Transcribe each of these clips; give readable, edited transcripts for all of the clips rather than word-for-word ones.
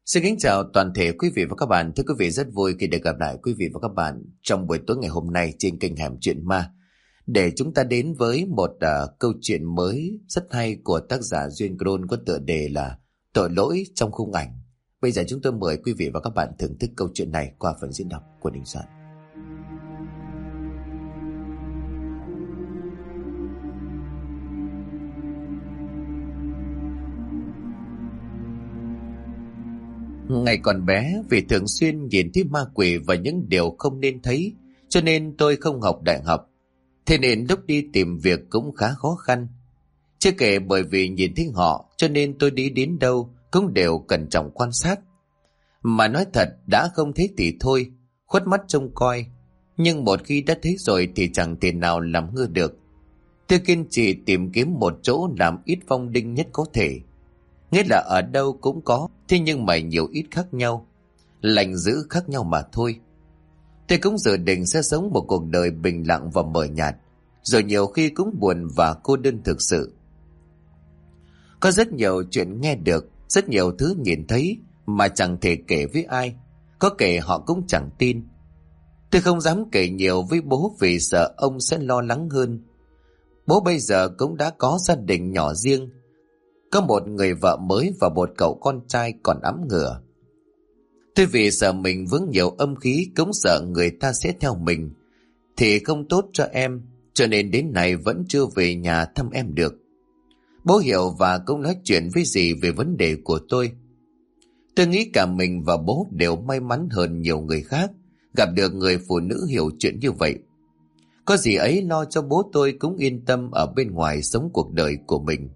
Xin kính chào toàn thể quý vị và các bạn. Thưa quý vị, rất vui khi được gặp lại quý vị và các bạn trong buổi tối ngày hôm nay trên kênh Hẻm Chuyện Ma, để chúng ta đến với một câu chuyện mới rất hay của tác giả Duyên Cron có tựa đề là Tội lỗi trong khung ảnh. Bây giờ chúng tôi mời quý vị và các bạn thưởng thức câu chuyện này qua phần diễn đọc của Đình Soạn. Ngày còn bé, vì thường xuyên nhìn thấy ma quỷ và những điều không nên thấy, cho nên tôi không học đại học. Thế nên lúc đi tìm việc cũng khá khó khăn. Chưa kể bởi vì nhìn thấy họ, cho nên tôi đi đến đâu cũng đều cẩn trọng quan sát. Mà nói thật, đã không thấy thì thôi, khuất mắt trông coi. Nhưng một khi đã thấy rồi thì chẳng thể nào làm ngơ được. Tôi kiên trì tìm kiếm một chỗ làm ít phong đinh nhất có thể. Nghĩa là ở đâu cũng có, thế nhưng mà nhiều ít khác nhau, lành dữ khác nhau mà thôi. Tôi cũng dự định sẽ sống một cuộc đời bình lặng và mờ nhạt, rồi nhiều khi cũng buồn và cô đơn thực sự. Có rất nhiều chuyện nghe được, rất nhiều thứ nhìn thấy mà chẳng thể kể với ai, có kể họ cũng chẳng tin. Tôi không dám kể nhiều với bố vì sợ ông sẽ lo lắng hơn. Bố bây giờ cũng đã có gia đình nhỏ riêng, có một người vợ mới và một cậu con trai còn ẵm ngửa. Tôi vì sợ mình vướng nhiều âm khí, cũng sợ người ta sẽ theo mình thì không tốt cho em, cho nên đến nay vẫn chưa về nhà thăm em được. Bố hiểu và cũng nói chuyện với dì về vấn đề của tôi. Tôi nghĩ cả mình và bố đều may mắn hơn nhiều người khác, gặp được người phụ nữ hiểu chuyện như vậy. Có dì ấy lo cho bố tôi cũng yên tâm ở bên ngoài sống cuộc đời của mình.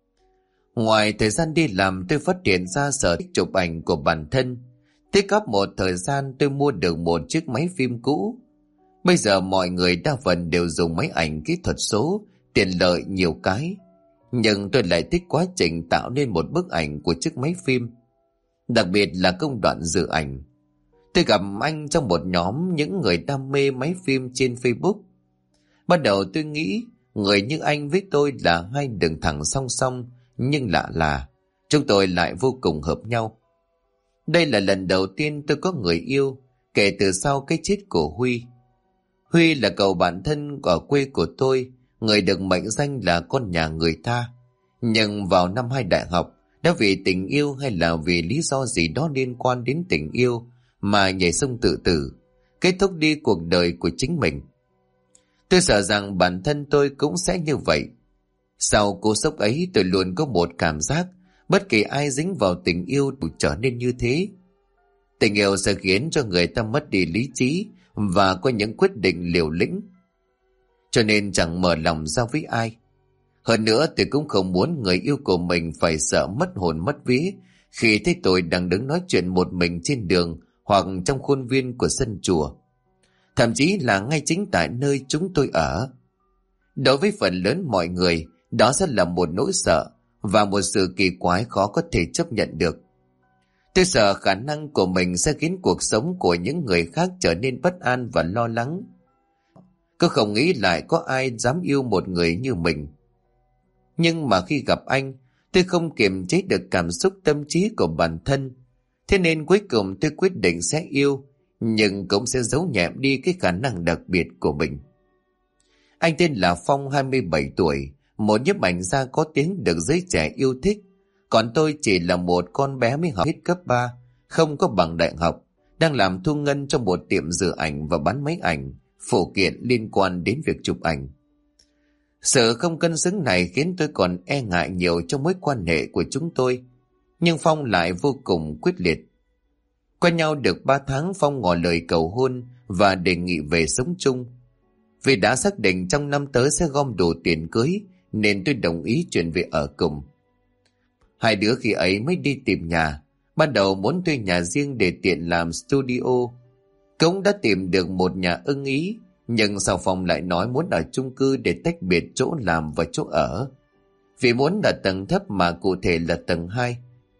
Ngoài thời gian đi làm, tôi phát hiện ra sở thích chụp ảnh của bản thân. Tích góp một thời gian, tôi mua được một chiếc máy phim cũ. Bây giờ mọi người đa phần đều dùng máy ảnh kỹ thuật số, tiện lợi nhiều cái. Nhưng tôi lại thích quá trình tạo nên một bức ảnh của chiếc máy phim, đặc biệt là công đoạn dự ảnh. Tôi gặp anh trong một nhóm những người đam mê máy phim trên Facebook. Ban đầu tôi nghĩ người như anh với tôi là hai đường thẳng song song, nhưng lạ là chúng tôi lại vô cùng hợp nhau. Đây là lần đầu tiên tôi có người yêu kể từ sau cái chết của Huy. Huy là cậu bạn thân ở quê của tôi, người được mệnh danh là con nhà người ta. Nhưng vào năm 2 đại học, đã vì tình yêu hay là vì lý do gì đó liên quan đến tình yêu mà nhảy sông tự tử, kết thúc đi cuộc đời của chính mình. Tôi sợ rằng bản thân tôi cũng sẽ như vậy. Sau cú sốc ấy, tôi luôn có một cảm giác bất kỳ ai dính vào tình yêu đều trở nên như thế. Tình yêu sẽ khiến cho người ta mất đi lý trí và có những quyết định liều lĩnh, cho nên chẳng mở lòng ra với ai. Hơn nữa, tôi cũng không muốn người yêu của mình phải sợ mất hồn mất vía khi thấy tôi đang đứng nói chuyện một mình trên đường hoặc trong khuôn viên của sân chùa, thậm chí là ngay chính tại nơi chúng tôi ở. Đối với phần lớn mọi người, đó sẽ là một nỗi sợ và một sự kỳ quái khó có thể chấp nhận được. Tôi sợ khả năng của mình sẽ khiến cuộc sống của những người khác trở nên bất an và lo lắng. Cứ không nghĩ lại có ai dám yêu một người như mình. Nhưng mà khi gặp anh, tôi không kiềm chế được cảm xúc tâm trí của bản thân. Thế nên cuối cùng tôi quyết định sẽ yêu, nhưng cũng sẽ giấu nhẹm đi cái khả năng đặc biệt của mình. Anh tên là Phong, 27 tuổi, một nhiếp ảnh gia có tiếng được giới trẻ yêu thích. Còn tôi chỉ là một con bé mới học hết cấp 3, không có bằng đại học, đang làm thu ngân trong một tiệm dự ảnh và bán máy ảnh, phụ kiện liên quan đến việc chụp ảnh. Sự không cân xứng này khiến tôi còn e ngại nhiều trong mối quan hệ của chúng tôi. Nhưng Phong lại vô cùng quyết liệt. Quen nhau được 3 tháng, Phong ngỏ lời cầu hôn và đề nghị về sống chung. Vì đã xác định trong năm tới sẽ gom đủ tiền cưới, nên tôi đồng ý chuyển về ở cùng. Hai đứa khi ấy mới đi tìm nhà. Ban đầu muốn thuê nhà riêng để tiện làm studio. Cũng đã tìm được một nhà ưng ý, nhưng sau Phong lại nói muốn ở chung cư để tách biệt chỗ làm và chỗ ở. Vì muốn là tầng thấp mà cụ thể là tầng 2.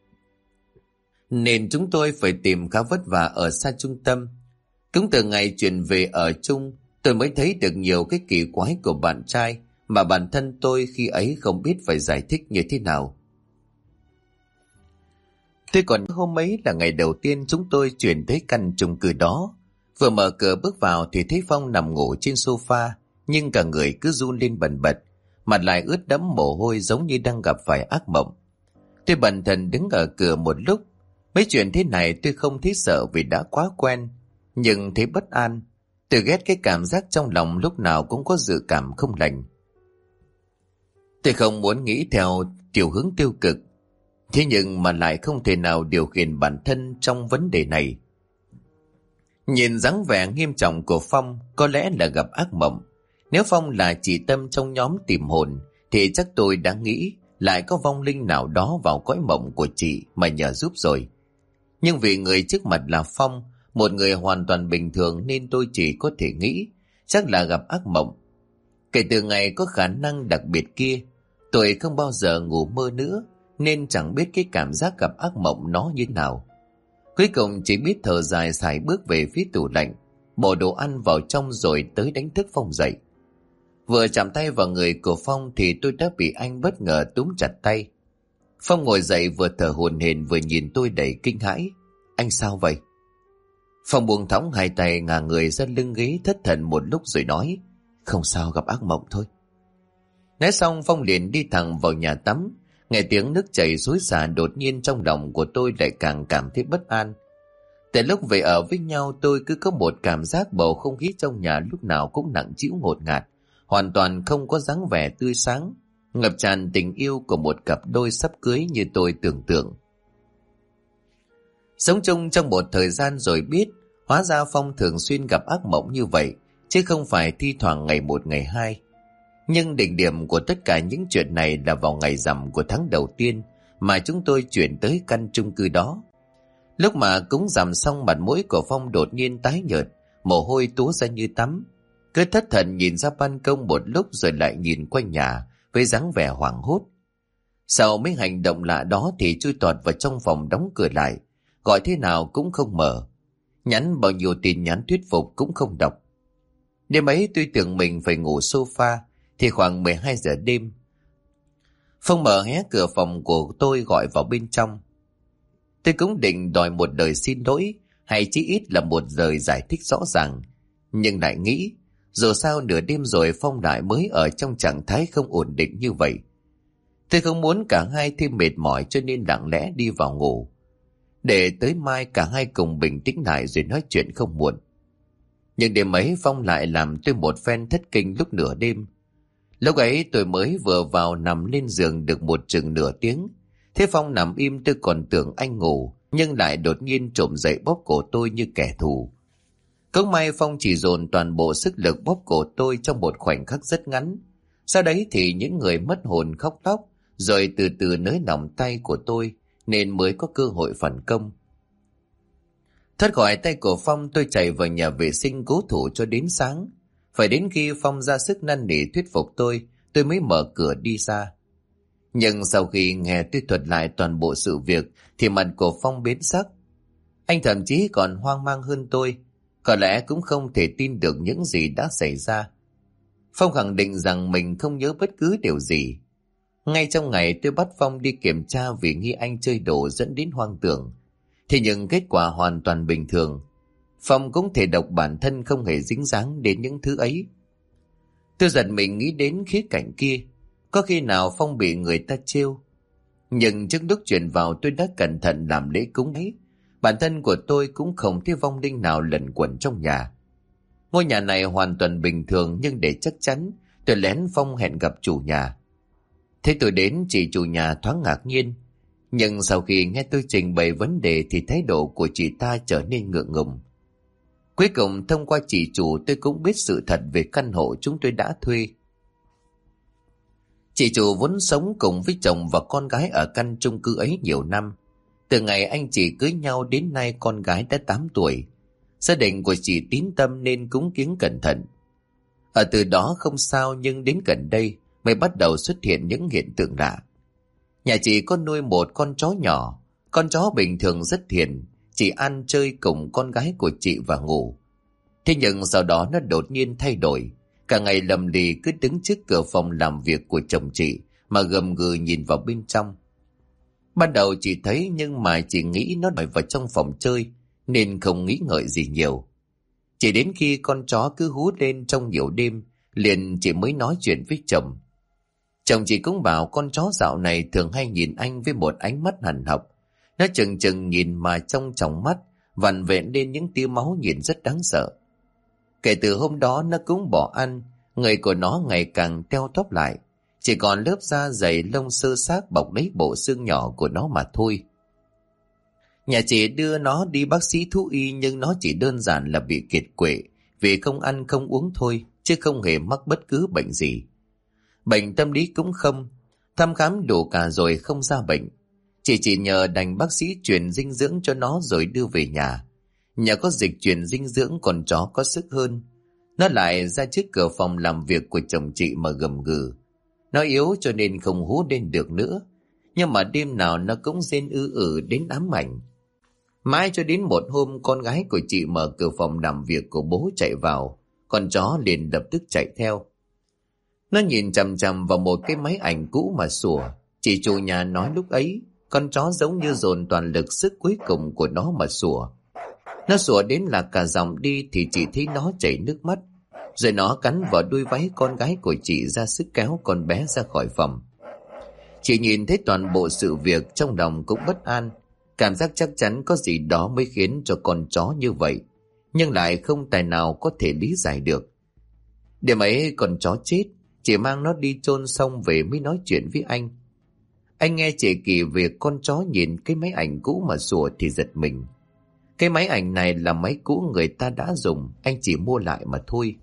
Nên chúng tôi phải tìm khá vất vả ở xa trung tâm. Cũng từ ngày chuyển về ở chung, tôi mới thấy được nhiều cái kỳ quái của bạn trai mà bản thân tôi khi ấy không biết phải giải thích như thế nào. Tôi còn hôm ấy là ngày đầu tiên chúng tôi chuyển tới căn chung cư đó. Vừa mở cửa bước vào thì thấy Phong nằm ngủ trên sofa, nhưng cả người cứ run lên bần bật, mặt lại ướt đẫm mồ hôi giống như đang gặp phải ác mộng. Tôi bần thần đứng ở cửa một lúc. Mấy chuyện thế này tôi không thấy sợ vì đã quá quen, nhưng thấy bất an. Tôi ghét cái cảm giác trong lòng lúc nào cũng có dự cảm không lành. Tôi không muốn nghĩ theo chiều hướng tiêu cực, thế nhưng mà lại không thể nào điều khiển bản thân trong vấn đề này. Nhìn dáng vẻ nghiêm trọng của Phong, có lẽ là gặp ác mộng. Nếu Phong là chị Tâm trong nhóm tìm hồn, thì chắc tôi đã nghĩ lại có vong linh nào đó vào cõi mộng của chị mà nhờ giúp rồi. Nhưng vì người trước mặt là Phong, một người hoàn toàn bình thường, nên tôi chỉ có thể nghĩ chắc là gặp ác mộng. Kể từ ngày có khả năng đặc biệt kia, tôi không bao giờ ngủ mơ nữa, nên chẳng biết cái cảm giác gặp ác mộng nó như nào. Cuối cùng chỉ biết thở dài sải bước về phía tủ lạnh, bỏ đồ ăn vào trong rồi tới đánh thức Phong dậy. Vừa chạm tay vào người của Phong thì tôi đã bị anh bất ngờ túm chặt tay. Phong ngồi dậy vừa thở hổn hển vừa nhìn tôi đầy kinh hãi. Anh sao vậy? Phong buông thõng hai tay ngả người ra lưng ghế thất thần một lúc rồi nói, không sao, gặp ác mộng thôi. Nói xong Phong liền đi thẳng vào nhà tắm. Nghe tiếng nước chảy xối xả, đột nhiên trong lòng của tôi lại càng cảm thấy bất an. Từ lúc về ở với nhau, tôi cứ có một cảm giác bầu không khí trong nhà lúc nào cũng nặng trĩu ngột ngạt, hoàn toàn không có dáng vẻ tươi sáng, ngập tràn tình yêu của một cặp đôi sắp cưới như tôi tưởng tượng. Sống chung trong một thời gian rồi biết, hóa ra Phong thường xuyên gặp ác mộng như vậy, chứ không phải thi thoảng ngày một ngày hai. Nhưng đỉnh điểm của tất cả những chuyện này là vào ngày rằm của tháng đầu tiên mà chúng tôi chuyển tới căn chung cư đó. Lúc mà cúng rằm xong, mặt mũi của Phong đột nhiên tái nhợt, mồ hôi túa ra như tắm. Cứ thất thần nhìn ra ban công một lúc rồi lại nhìn quanh nhà với dáng vẻ hoảng hốt. Sau mấy hành động lạ đó thì chui tọt vào trong phòng đóng cửa lại, gọi thế nào cũng không mở, nhắn bao nhiêu tin nhắn thuyết phục cũng không đọc. Đêm ấy tôi tưởng mình phải ngủ sofa, thì khoảng 12 giờ đêm, Phong mở hé cửa phòng của tôi gọi vào bên trong. Tôi cũng định đòi một lời xin lỗi, hay chí ít là một lời giải thích rõ ràng, nhưng lại nghĩ dù sao nửa đêm rồi Phong lại mới ở trong trạng thái không ổn định như vậy. Tôi không muốn cả hai thêm mệt mỏi, cho nên lặng lẽ đi vào ngủ, để tới mai cả hai cùng bình tĩnh lại rồi nói chuyện không muộn. Nhưng đêm ấy Phong lại làm tôi một phen thất kinh lúc nửa đêm. Lúc ấy tôi mới vừa vào nằm lên giường được một chừng nửa tiếng. Thế Phong nằm im, tôi còn tưởng anh ngủ, nhưng lại đột nhiên trồm dậy bóp cổ tôi như kẻ thù. Cũng may Phong chỉ dồn toàn bộ sức lực bóp cổ tôi trong một khoảnh khắc rất ngắn. Sau đấy thì những người mất hồn khóc lóc, rồi từ từ nới lỏng tay của tôi, nên mới có cơ hội phản công. Thoát khỏi tay của Phong, tôi chạy vào nhà vệ sinh cố thủ cho đến sáng. Phải đến khi Phong ra sức năn nỉ thuyết phục tôi mới mở cửa đi ra. Nhưng sau khi nghe tôi thuật lại toàn bộ sự việc thì mặt của Phong biến sắc. Anh thậm chí còn hoang mang hơn tôi, có lẽ cũng không thể tin được những gì đã xảy ra. Phong khẳng định rằng mình không nhớ bất cứ điều gì. Ngay trong ngày tôi bắt Phong đi kiểm tra vì nghi anh chơi đồ dẫn đến hoang tưởng. Thế nhưng kết quả hoàn toàn bình thường. Phong cũng thể độc bản thân không hề dính dáng đến những thứ ấy. Tôi giật mình nghĩ đến khía cạnh kia, có khi nào Phong bị người ta trêu. Nhưng trước lúc chuyển vào tôi đã cẩn thận làm lễ cúng ấy. Bản thân của tôi cũng không thấy vong linh nào lẩn quẩn trong nhà. Ngôi nhà này hoàn toàn bình thường, nhưng để chắc chắn tôi lén Phong hẹn gặp chủ nhà. Thế tôi đến, chị chủ nhà thoáng ngạc nhiên. Nhưng sau khi nghe tôi trình bày vấn đề thì thái độ của chị ta trở nên ngượng ngùng. Cuối cùng thông qua chị chủ tôi cũng biết sự thật về căn hộ chúng tôi đã thuê. Chị chủ vốn sống cùng với chồng và con gái ở căn chung cư ấy nhiều năm. Từ ngày anh chị cưới nhau đến nay con gái đã 8 tuổi. Gia đình của chị tín tâm nên cúng kiếng cẩn thận. Ở từ đó không sao, nhưng đến gần đây mới bắt đầu xuất hiện những hiện tượng lạ. Nhà chị có nuôi một con chó nhỏ. Con chó bình thường rất hiền, chỉ ăn chơi cùng con gái của chị và ngủ. Thế nhưng sau đó nó đột nhiên thay đổi, cả ngày lầm lì cứ đứng trước cửa phòng làm việc của chồng chị mà gầm gừ nhìn vào bên trong. Ban đầu chị thấy nhưng mà chị nghĩ nó đòi vào trong phòng chơi nên không nghĩ ngợi gì nhiều. Chỉ đến khi con chó cứ hú lên trong nhiều đêm liền chị mới nói chuyện với chồng. Chồng chị cũng bảo con chó dạo này thường hay nhìn anh với một ánh mắt hằn học. Nó chừng chừng nhìn mà trong tròng mắt vằn vện lên những tia máu nhìn rất đáng sợ. Kể từ hôm đó nó cũng bỏ ăn, người của nó ngày càng teo tóp lại, chỉ còn lớp da dày lông sơ xác bọc lấy bộ xương nhỏ của nó mà thôi. Nhà chị đưa nó đi bác sĩ thú y nhưng nó chỉ đơn giản là bị kiệt quệ vì không ăn không uống thôi, chứ không hề mắc bất cứ bệnh gì. Bệnh tâm lý cũng không, thăm khám đủ cả rồi không ra bệnh. Chị chỉ nhờ đành bác sĩ truyền dinh dưỡng cho nó rồi đưa về nhà. Nhờ có dịch truyền dinh dưỡng con chó có sức hơn. Nó lại ra trước cửa phòng làm việc của chồng chị mà gầm gừ. Nó yếu cho nên không hú lên được nữa, nhưng mà đêm nào nó cũng rên đến ám ảnh. Mãi cho đến một hôm con gái của chị mở cửa phòng làm việc của bố chạy vào, con chó liền lập tức chạy theo. Nó nhìn chằm chằm vào một cái máy ảnh cũ mà sủa. Chị chủ nhà nói lúc ấy con chó giống như dồn toàn lực sức cuối cùng của nó mà sủa. Nó sủa đến là cả dòng đi thì chị thấy nó chảy nước mắt. Rồi nó cắn vào đuôi váy con gái của chị ra sức kéo con bé ra khỏi phòng. Chị nhìn thấy toàn bộ sự việc trong lòng cũng bất an. Cảm giác chắc chắn có gì đó mới khiến cho con chó như vậy, nhưng lại không tài nào có thể lý giải được. Đêm ấy con chó chết, chị mang nó đi chôn xong về mới nói chuyện với anh. Anh nghe chị kể việc con chó nhìn cái máy ảnh cũ mà sủa thì giật mình. Cái máy ảnh này là máy cũ người ta đã dùng, anh chỉ mua lại mà thôi.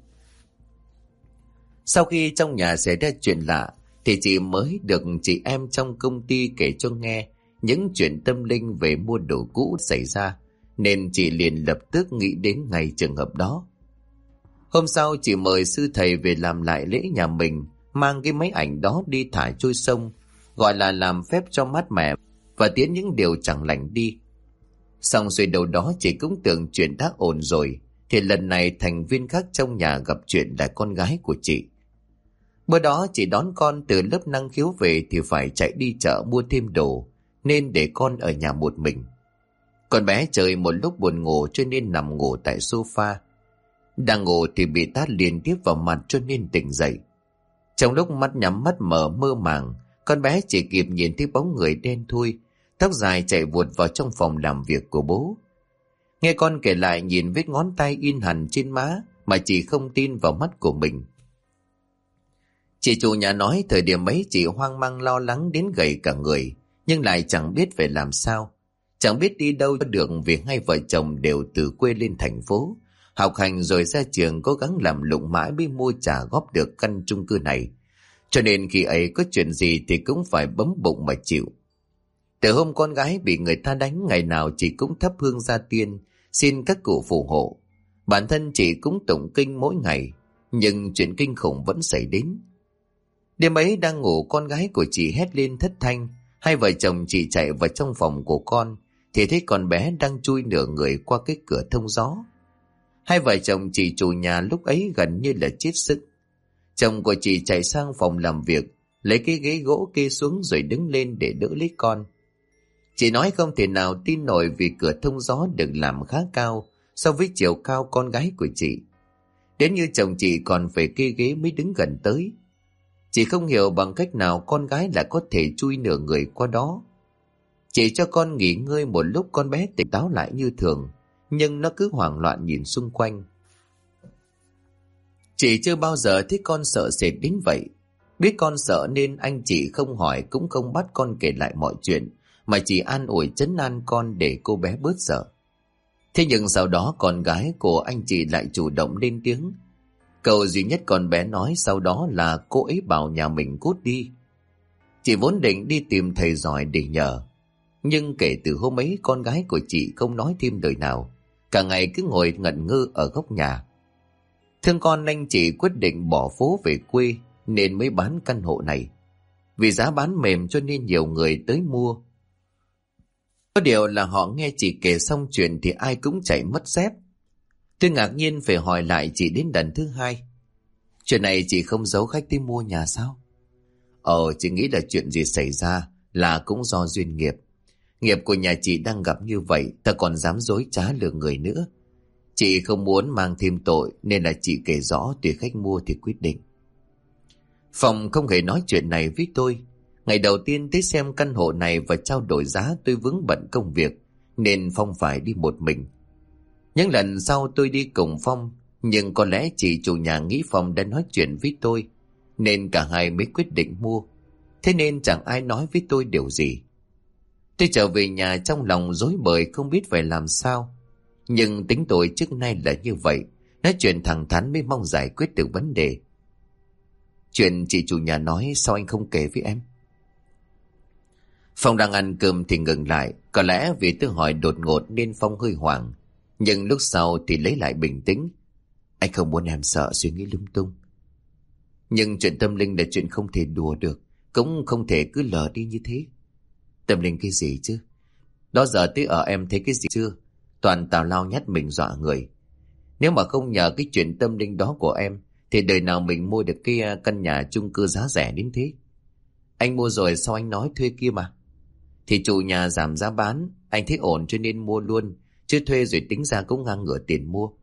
Sau khi trong nhà xảy ra chuyện lạ thì chị mới được chị em trong công ty kể cho nghe những chuyện tâm linh về mua đồ cũ xảy ra, nên chị liền lập tức nghĩ đến ngày trường hợp đó. Hôm sau chị mời sư thầy về làm lại lễ nhà mình, mang cái máy ảnh đó đi thả trôi sông, gọi là làm phép cho mát mẻ và tiến những điều chẳng lành đi. Xong rồi đầu đó chị cũng tưởng chuyện đã ổn rồi, thì lần này thành viên khác trong nhà gặp chuyện là con gái của chị. Bữa đó chị đón con từ lớp năng khiếu về thì phải chạy đi chợ mua thêm đồ, nên để con ở nhà một mình. Con bé trời một lúc buồn ngủ cho nên nằm ngủ tại sofa. Đang ngủ thì bị tát liên tiếp vào mặt cho nên tỉnh dậy. Trong lúc mắt nhắm mắt mở mơ màng, con bé chỉ kịp nhìn thấy bóng người đen thui, tóc dài chạy vụt vào trong phòng làm việc của bố. Nghe con kể lại nhìn vết ngón tay in hằn trên má mà chị không tin vào mắt của mình. Chị chủ nhà nói thời điểm ấy chị hoang mang lo lắng đến gầy cả người, nhưng lại chẳng biết phải làm sao. Chẳng biết đi đâu được vì hai vợ chồng đều từ quê lên thành phố, học hành rồi ra trường cố gắng làm lụng mãi mới mua trả góp được căn chung cư này. Cho nên khi ấy có chuyện gì thì cũng phải bấm bụng mà chịu. Từ hôm con gái bị người ta đánh, ngày nào chị cũng thắp hương gia tiên, xin các cụ phù hộ. Bản thân chị cũng tụng kinh mỗi ngày, nhưng chuyện kinh khủng vẫn xảy đến. Đêm ấy đang ngủ, con gái của chị hét lên thất thanh. Hai vợ chồng chị chạy vào trong phòng của con thì thấy con bé đang chui nửa người qua cái cửa thông gió. Hai vợ chồng chị chủ nhà lúc ấy gần như là chết sức. Chồng của chị chạy sang phòng làm việc, lấy cái ghế gỗ kê xuống rồi đứng lên để đỡ lấy con. Chị nói không thể nào tin nổi vì cửa thông gió được làm khá cao so với chiều cao con gái của chị. Đến như chồng chị còn phải kê ghế mới đứng gần tới. Chị không hiểu bằng cách nào con gái lại có thể chui nửa người qua đó. Chị cho con nghỉ ngơi một lúc, con bé tỉnh táo lại như thường, nhưng nó cứ hoảng loạn nhìn xung quanh. Chị chưa bao giờ thấy con sợ sệt đến vậy. Biết con sợ nên anh chị không hỏi cũng không bắt con kể lại mọi chuyện, mà chỉ an ủi trấn an con để cô bé bớt sợ. Thế nhưng sau đó con gái của anh chị lại chủ động lên tiếng. Câu duy nhất con bé nói sau đó là cô ấy bảo nhà mình cút đi. Chị vốn định đi tìm thầy giỏi để nhờ, nhưng kể từ hôm ấy con gái của chị không nói thêm lời nào, cả ngày cứ ngồi ngẩn ngơ ở góc nhà. Thương con anh chị quyết định bỏ phố về quê nên mới bán căn hộ này. Vì giá bán mềm cho nên nhiều người tới mua. Có điều là họ nghe chị kể xong chuyện thì ai cũng chạy mất dép. Tôi ngạc nhiên phải hỏi lại chị đến lần thứ hai. Chuyện này chị không giấu khách tới mua nhà sao? Chị nghĩ là chuyện gì xảy ra là cũng do duyên nghiệp. Nghiệp của nhà chị đang gặp như vậy, ta còn dám dối trá lừa người nữa. Chị không muốn mang thêm tội nên là chị kể rõ, tùy khách mua thì quyết định. Phong không hề nói chuyện này với tôi. Ngày đầu tiên tới xem căn hộ này và trao đổi giá, tôi vướng bận công việc nên Phong phải đi một mình. Những lần sau tôi đi cùng Phong, nhưng có lẽ chị chủ nhà nghĩ Phong đã nói chuyện với tôi nên cả hai mới quyết định mua. Thế nên chẳng ai nói với tôi điều gì. Tôi trở về nhà trong lòng rối bời không biết phải làm sao. Nhưng tính tôi trước nay là như vậy, nói chuyện thẳng thắn mới mong giải quyết được vấn đề. Chuyện chị chủ nhà nói sao anh không kể với em? Phong đang ăn cơm thì ngừng lại. Có lẽ vì tôi hỏi đột ngột nên Phong hơi hoảng, nhưng lúc sau thì lấy lại bình tĩnh. Anh không muốn em sợ suy nghĩ lung tung. Nhưng chuyện tâm linh là chuyện không thể đùa được, cũng không thể cứ lờ đi như thế. Tâm linh cái gì chứ? Đó giờ tới ở em thấy cái gì chưa? Toàn tào lao nhát mình dọa người. Nếu mà không nhờ cái chuyện tâm linh đó của em thì đời nào mình mua được cái căn nhà chung cư giá rẻ đến thế. Anh mua rồi sao anh nói thuê kia mà? Thì chủ nhà giảm giá bán, anh thấy ổn cho nên mua luôn, chứ thuê rồi tính ra cũng ngang ngửa tiền mua.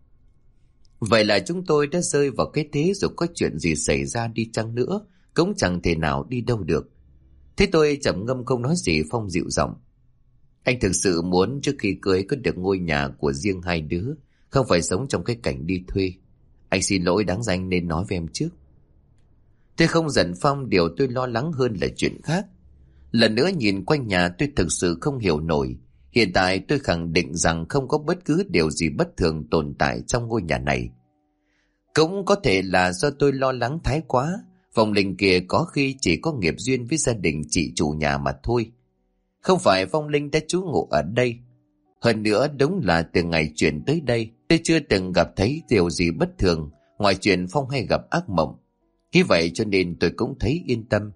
Vậy là chúng tôi đã rơi vào cái thế, rồi có chuyện gì xảy ra đi chăng nữa cũng chẳng thể nào đi đâu được. Thế tôi trầm ngâm không nói gì. Phong dịu giọng: anh thực sự muốn trước khi cưới có được ngôi nhà của riêng hai đứa, không phải sống trong cái cảnh đi thuê. Anh xin lỗi, đáng ra anh nên nói với em trước. Tôi không giận Phong, điều tôi lo lắng hơn là chuyện khác. Lần nữa nhìn quanh nhà tôi thực sự không hiểu nổi. Hiện tại tôi khẳng định rằng không có bất cứ điều gì bất thường tồn tại trong ngôi nhà này. Cũng có thể là do tôi lo lắng thái quá. Vong linh kia có khi chỉ có nghiệp duyên với gia đình chị chủ nhà mà thôi. Không phải vong linh đã trú ngụ ở đây. Hơn nữa đúng là từ ngày chuyển tới đây, tôi chưa từng gặp thấy điều gì bất thường, ngoài chuyện Phong hay gặp ác mộng. Vì vậy cho nên tôi cũng thấy yên tâm.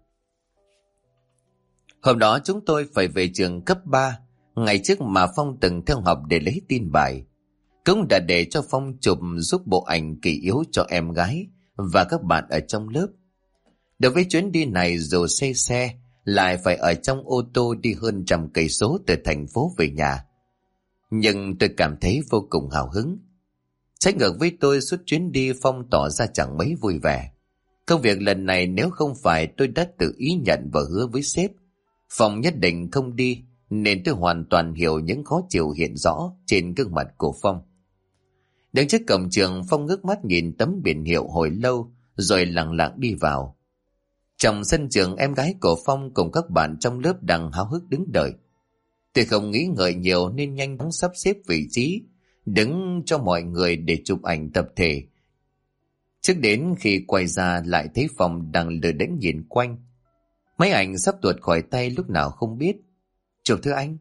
Hôm đó chúng tôi phải về trường cấp 3, ngày trước mà Phong từng theo học để lấy tin bài. Cũng đã để cho Phong chụp giúp bộ ảnh kỷ yếu cho em gái và các bạn ở trong lớp. Đối với chuyến đi này, dù say xe lại phải ở trong ô tô đi hơn 100 cây số từ thành phố về nhà, nhưng tôi cảm thấy vô cùng hào hứng. Trái ngược với tôi, suốt chuyến đi Phong tỏ ra chẳng mấy vui vẻ. Công việc lần này nếu không phải tôi đã tự ý nhận và hứa với sếp Phong nhất định không đi, nên tôi hoàn toàn hiểu những khó chịu hiện rõ trên gương mặt của Phong. Đứng trước cổng trường, Phong ngước mắt nhìn tấm biển hiệu hồi lâu rồi lặng lặng đi vào. Trong sân trường, em gái của Phong cùng các bạn trong lớp đang háo hức đứng đợi. Tôi không nghĩ ngợi nhiều nên nhanh chóng sắp xếp vị trí, đứng cho mọi người để chụp ảnh tập thể. Trước đến khi quay ra lại thấy Phong đang lờ đễnh nhìn quanh. Máy ảnh sắp tuột khỏi tay lúc nào không biết. Chụp thưa anh.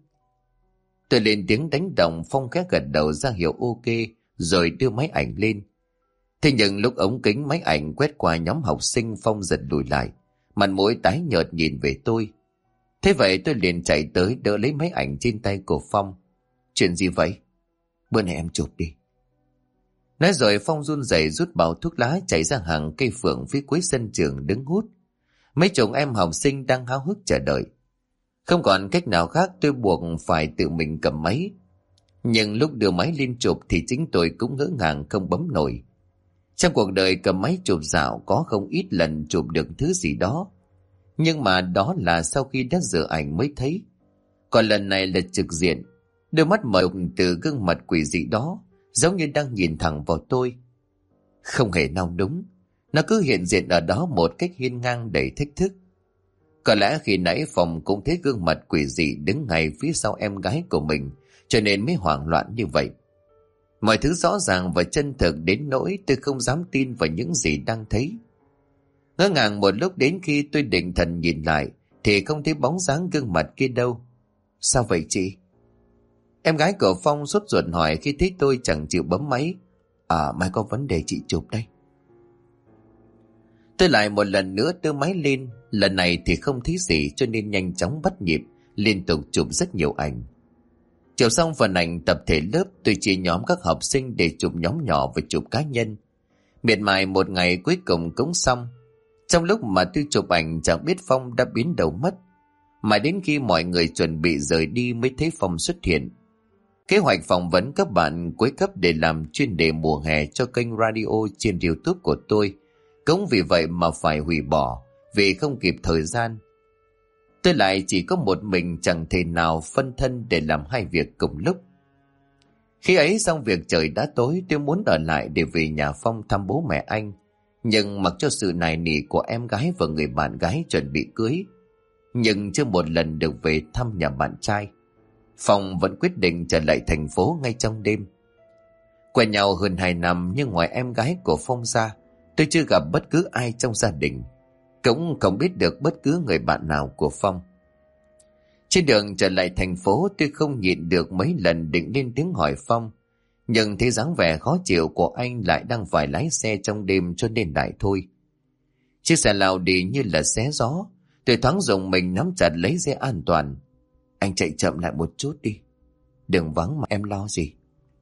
Tôi lên tiếng đánh động. Phong khẽ gật đầu ra hiệu ok rồi đưa máy ảnh lên. Thế nhưng lúc ống kính máy ảnh quét qua nhóm học sinh, Phong giật lùi lại, mặt mũi tái nhợt nhìn về tôi. Thế vậy tôi liền chạy tới đỡ lấy máy ảnh trên tay của Phong. Chuyện gì vậy? Bữa nay em chụp đi. Nói rồi Phong run rẩy rút bao thuốc lá chạy ra hàng cây phượng phía cuối sân trường đứng hút. Mấy chục em học sinh đang háo hức chờ đợi. Không còn cách nào khác, tôi buộc phải tự mình cầm máy. Nhưng lúc đưa máy lên chụp thì chính tôi cũng ngỡ ngàng không bấm nổi. Trong cuộc đời cầm máy chụp dạo có không ít lần chụp được thứ gì đó, nhưng mà đó là sau khi đã rửa ảnh mới thấy. Còn lần này là trực diện. Đôi mắt mở từ gương mặt quỷ dị đó, giống như đang nhìn thẳng vào tôi. Không hề nào đúng, nó cứ hiện diện ở đó một cách hiên ngang đầy thách thức. Có lẽ khi nãy Phong cũng thấy gương mặt quỷ dị đứng ngay phía sau em gái của mình, cho nên mới hoảng loạn như vậy. Mọi thứ rõ ràng và chân thực đến nỗi tôi không dám tin vào những gì đang thấy. Ngỡ ngàng một lúc, đến khi tôi định thần nhìn lại thì không thấy bóng dáng gương mặt kia đâu. Sao vậy chị? Em gái của Phong sốt ruột hỏi khi thấy tôi chẳng chịu bấm máy. Mai có vấn đề chị chụp đây. Tôi lại một lần nữa đưa máy lên. Lần này thì không thấy gì cho nên nhanh chóng bắt nhịp, liên tục chụp rất nhiều ảnh. Chụp xong phần ảnh tập thể lớp, tôi chia nhóm các học sinh để chụp nhóm nhỏ và chụp cá nhân. Miệt mài một ngày cuối cùng cũng xong. Trong lúc mà tôi chụp ảnh chẳng biết Phong đã biến đầu mất. Mà đến khi mọi người chuẩn bị rời đi mới thấy Phong xuất hiện. Kế hoạch phỏng vấn các bạn cuối cấp để làm chuyên đề mùa hè cho kênh radio trên YouTube của tôi cũng vì vậy mà phải hủy bỏ vì không kịp thời gian. Tôi lại chỉ có một mình, chẳng thể nào phân thân để làm hai việc cùng lúc. Khi ấy xong việc trời đã tối, tôi muốn ở lại để về nhà Phong thăm bố mẹ anh. Nhưng mặc cho sự nài nỉ của em gái và người bạn gái chuẩn bị cưới, nhưng chưa một lần được về thăm nhà bạn trai, Phong vẫn quyết định trở lại thành phố ngay trong đêm. Quen nhau hơn 2 năm nhưng ngoài em gái của Phong ra, tôi chưa gặp bất cứ ai trong gia đình, cũng không biết được bất cứ người bạn nào của Phong. Trên đường trở lại thành phố, tôi không nhịn được mấy lần định lên tiếng hỏi Phong, nhưng thấy dáng vẻ khó chịu của anh lại đang phải lái xe trong đêm cho nên đại thôi. Chiếc xe lao đi như là xé gió, tôi thoáng dùng mình nắm chặt lấy dây an toàn. Anh chạy chậm lại một chút đi, đừng vắng mà em lo gì.